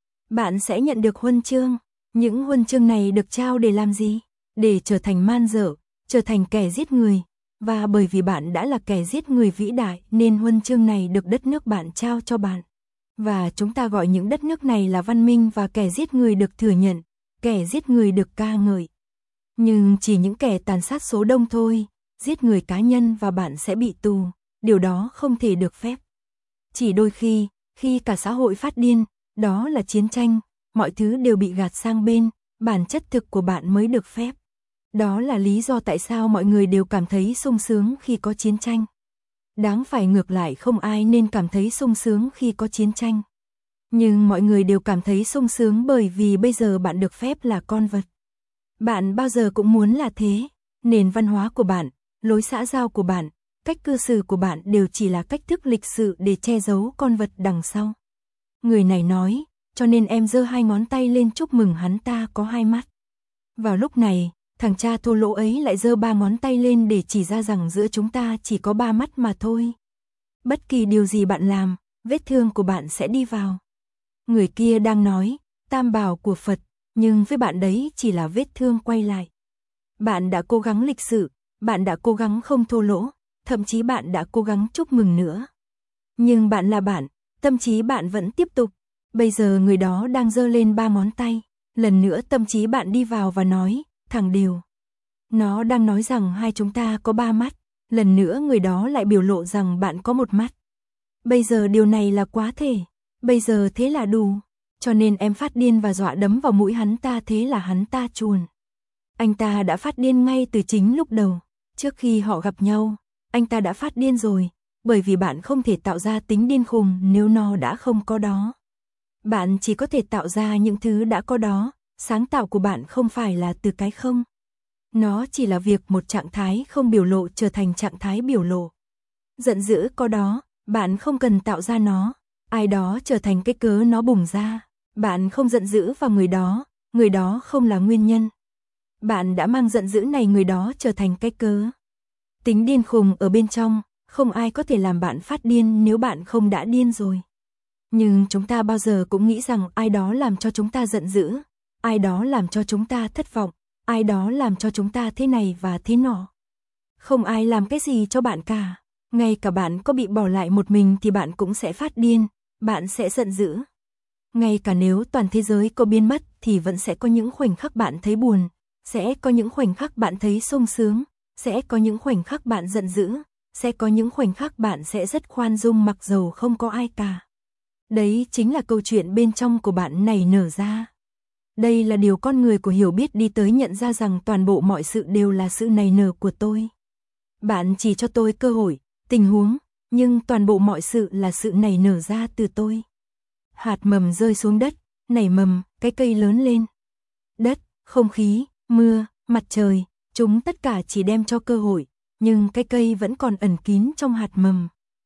Bạn sẽ nhận được huân chương. Những huân chương này được trao để làm gì? Để trở thành man dợ, trở thành kẻ giết người. Và bởi vì bạn đã là kẻ giết người vĩ đại nên huân chương này được đất nước bạn trao cho bạn. Và chúng ta gọi những đất nước này là văn minh và kẻ giết người được thừa nhận, kẻ giết người được ca ngợi. Nhưng chỉ những kẻ tàn sát số đông thôi, giết người cá nhân và bạn sẽ bị tù, điều đó không thể được phép. Chỉ đôi khi, khi cả xã hội phát điên, đó là chiến tranh, mọi thứ đều bị gạt sang bên, bản chất thực của bạn mới được phép. Đó là lý do tại sao mọi người đều cảm thấy sung sướng khi có chiến tranh. Đáng phải ngược lại không ai nên cảm thấy sung sướng khi có chiến tranh. Nhưng mọi người đều cảm thấy sung sướng bởi vì bây giờ bạn được phép là con vật. Bạn bao giờ cũng muốn là thế. Nền văn hóa của bạn, lối xã giao của bạn, cách cư xử của bạn đều chỉ là cách thức lịch sự để che giấu con vật đằng sau. Người này nói, cho nên em giơ hai ngón tay lên chúc mừng hắn ta có hai mắt. Vào lúc này, thằng cha thô lỗ ấy lại giơ ba ngón tay lên để chỉ ra rằng giữa chúng ta chỉ có ba mắt mà thôi. Bất kỳ điều gì bạn làm, vết thương của bạn sẽ đi vào. Người kia đang nói, tam bảo của Phật, nhưng với bạn đấy chỉ là vết thương quay lại. Bạn đã cố gắng lịch sự, bạn đã cố gắng không thô lỗ, thậm chí bạn đã cố gắng chúc mừng nữa. Nhưng bạn là bạn, tâm trí bạn vẫn tiếp tục. Bây giờ người đó đang giơ lên ba ngón tay, lần nữa tâm trí bạn đi vào và nói, thằng Điều. Nó đang nói rằng hai chúng ta có ba mắt, lần nữa người đó lại biểu lộ rằng bạn có một mắt. Bây giờ điều này là quá thể, bây giờ thế là đủ, cho nên em phát điên và dọa đấm vào mũi hắn ta, thế là hắn ta chuồn. Anh ta đã phát điên ngay từ chính lúc đầu, trước khi họ gặp nhau, anh ta đã phát điên rồi, bởi vì bạn không thể tạo ra tính điên khùng nếu nó đã không có đó. Bạn chỉ có thể tạo ra những thứ đã có đó, sáng tạo của bạn không phải là từ cái không. Nó chỉ là việc một trạng thái không biểu lộ trở thành trạng thái biểu lộ. Giận dữ có đó, bạn không cần tạo ra nó, ai đó trở thành cái cớ nó bùng ra. Bạn không giận dữ vào người đó, người đó không là nguyên nhân. Bạn đã mang giận dữ này người đó trở thành cái cớ. Tính điên khùng ở bên trong, không ai có thể làm bạn phát điên nếu bạn không đã điên rồi. Nhưng chúng ta bao giờ cũng nghĩ rằng ai đó làm cho chúng ta giận dữ, ai đó làm cho chúng ta thất vọng, ai đó làm cho chúng ta thế này và thế nọ. Không ai làm cái gì cho bạn cả. Ngay cả bạn có bị bỏ lại một mình thì bạn cũng sẽ phát điên, bạn sẽ giận dữ. Ngay cả nếu toàn thế giới có biến mất thì vẫn sẽ có những khoảnh khắc bạn thấy buồn, sẽ có những khoảnh khắc bạn thấy sung sướng, sẽ có những khoảnh khắc bạn giận dữ, sẽ có những khoảnh khắc bạn sẽ rất khoan dung mặc dầu không có ai cả. Đấy chính là câu chuyện bên trong của bạn nảy nở ra. Đây là điều con người của hiểu biết đi tới nhận ra rằng toàn bộ mọi sự đều là sự nảy nở của tôi. Bạn chỉ cho tôi cơ hội, tình huống, nhưng toàn bộ mọi sự là sự nảy nở ra từ tôi. Hạt mầm rơi xuống đất, nảy mầm, cái cây lớn lên. Đất, không khí, mưa, mặt trời, chúng tất cả chỉ đem cho cơ hội, nhưng cái cây vẫn còn ẩn kín trong hạt mầm.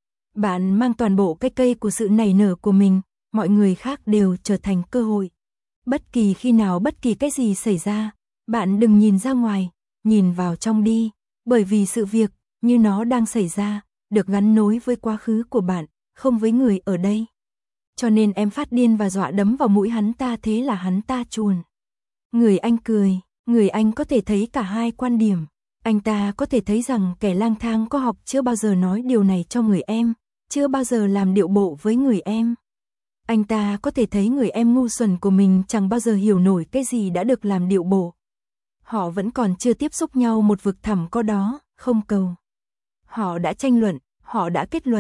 Bạn mang toàn bộ cái cây của sự nảy nở của mình, mọi người khác đều trở thành cơ hội. Bất kỳ khi nào bất kỳ cái gì xảy ra, bạn đừng nhìn ra ngoài, nhìn vào trong đi, bởi vì sự việc, như nó đang xảy ra, được gắn nối với quá khứ của bạn, không với người ở đây. Cho nên em phát điên và dọa đấm vào mũi hắn ta, thế là hắn ta chuồn. Người anh cười, người anh có thể thấy cả hai quan điểm. Anh ta có thể thấy rằng kẻ lang thang có học chưa bao giờ nói điều này cho người em, chưa bao giờ làm điệu bộ với người em. Anh ta có thể thấy người em ngu xuẩn của mình chẳng bao giờ hiểu nổi cái gì đã được làm điệu bộ. Họ vẫn còn chưa tiếp xúc nhau một vực thẳm có đó, không cầu. Họ đã tranh luận, họ đã kết luận,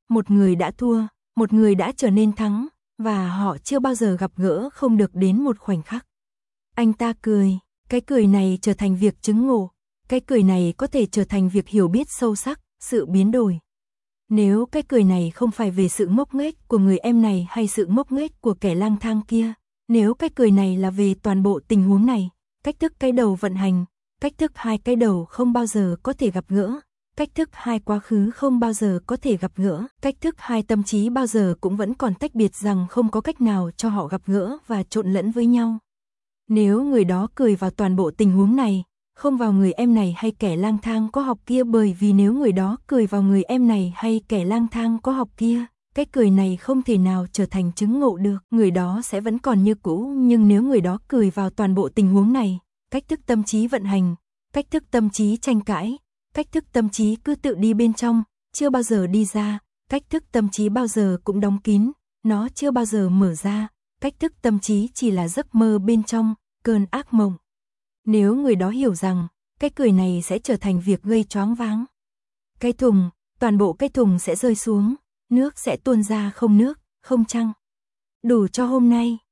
một người đã thua, một người đã trở nên thắng, và họ chưa bao giờ gặp gỡ không được đến một khoảnh khắc. Anh ta cười, cái cười này trở thành việc chứng ngộ, cái cười này có thể trở thành việc hiểu biết sâu sắc, sự biến đổi. Nếu cái cười này không phải về sự ngốc nghếch của người em này hay sự ngốc nghếch của kẻ lang thang kia, nếu cái cười này là về toàn bộ tình huống này, cách thức cái đầu vận hành, cách thức hai cái đầu không bao giờ có thể gặp gỡ, cách thức hai quá khứ không bao giờ có thể gặp gỡ, cách thức hai tâm trí bao giờ cũng vẫn còn tách biệt rằng không có cách nào cho họ gặp gỡ và trộn lẫn với nhau. Nếu người đó cười vào toàn bộ tình huống này, không vào người em này hay kẻ lang thang có học kia, bởi vì nếu người đó cười vào người em này hay kẻ lang thang có học kia, cái cười này không thể nào trở thành chứng ngộ được, người đó sẽ vẫn còn như cũ, nhưng nếu người đó cười vào toàn bộ tình huống này, cách thức tâm trí vận hành, cách thức tâm trí tranh cãi, cách thức tâm trí cứ tự đi bên trong, chưa bao giờ đi ra, cách thức tâm trí bao giờ cũng đóng kín, nó chưa bao giờ mở ra, cách thức tâm trí chỉ là giấc mơ bên trong, cơn ác mộng. Nếu người đó hiểu rằng, cái cười này sẽ trở thành việc gây choáng váng. Cái thùng, toàn bộ cái thùng sẽ rơi xuống, nước sẽ tuôn ra không nước, không trăng. Đủ cho hôm nay.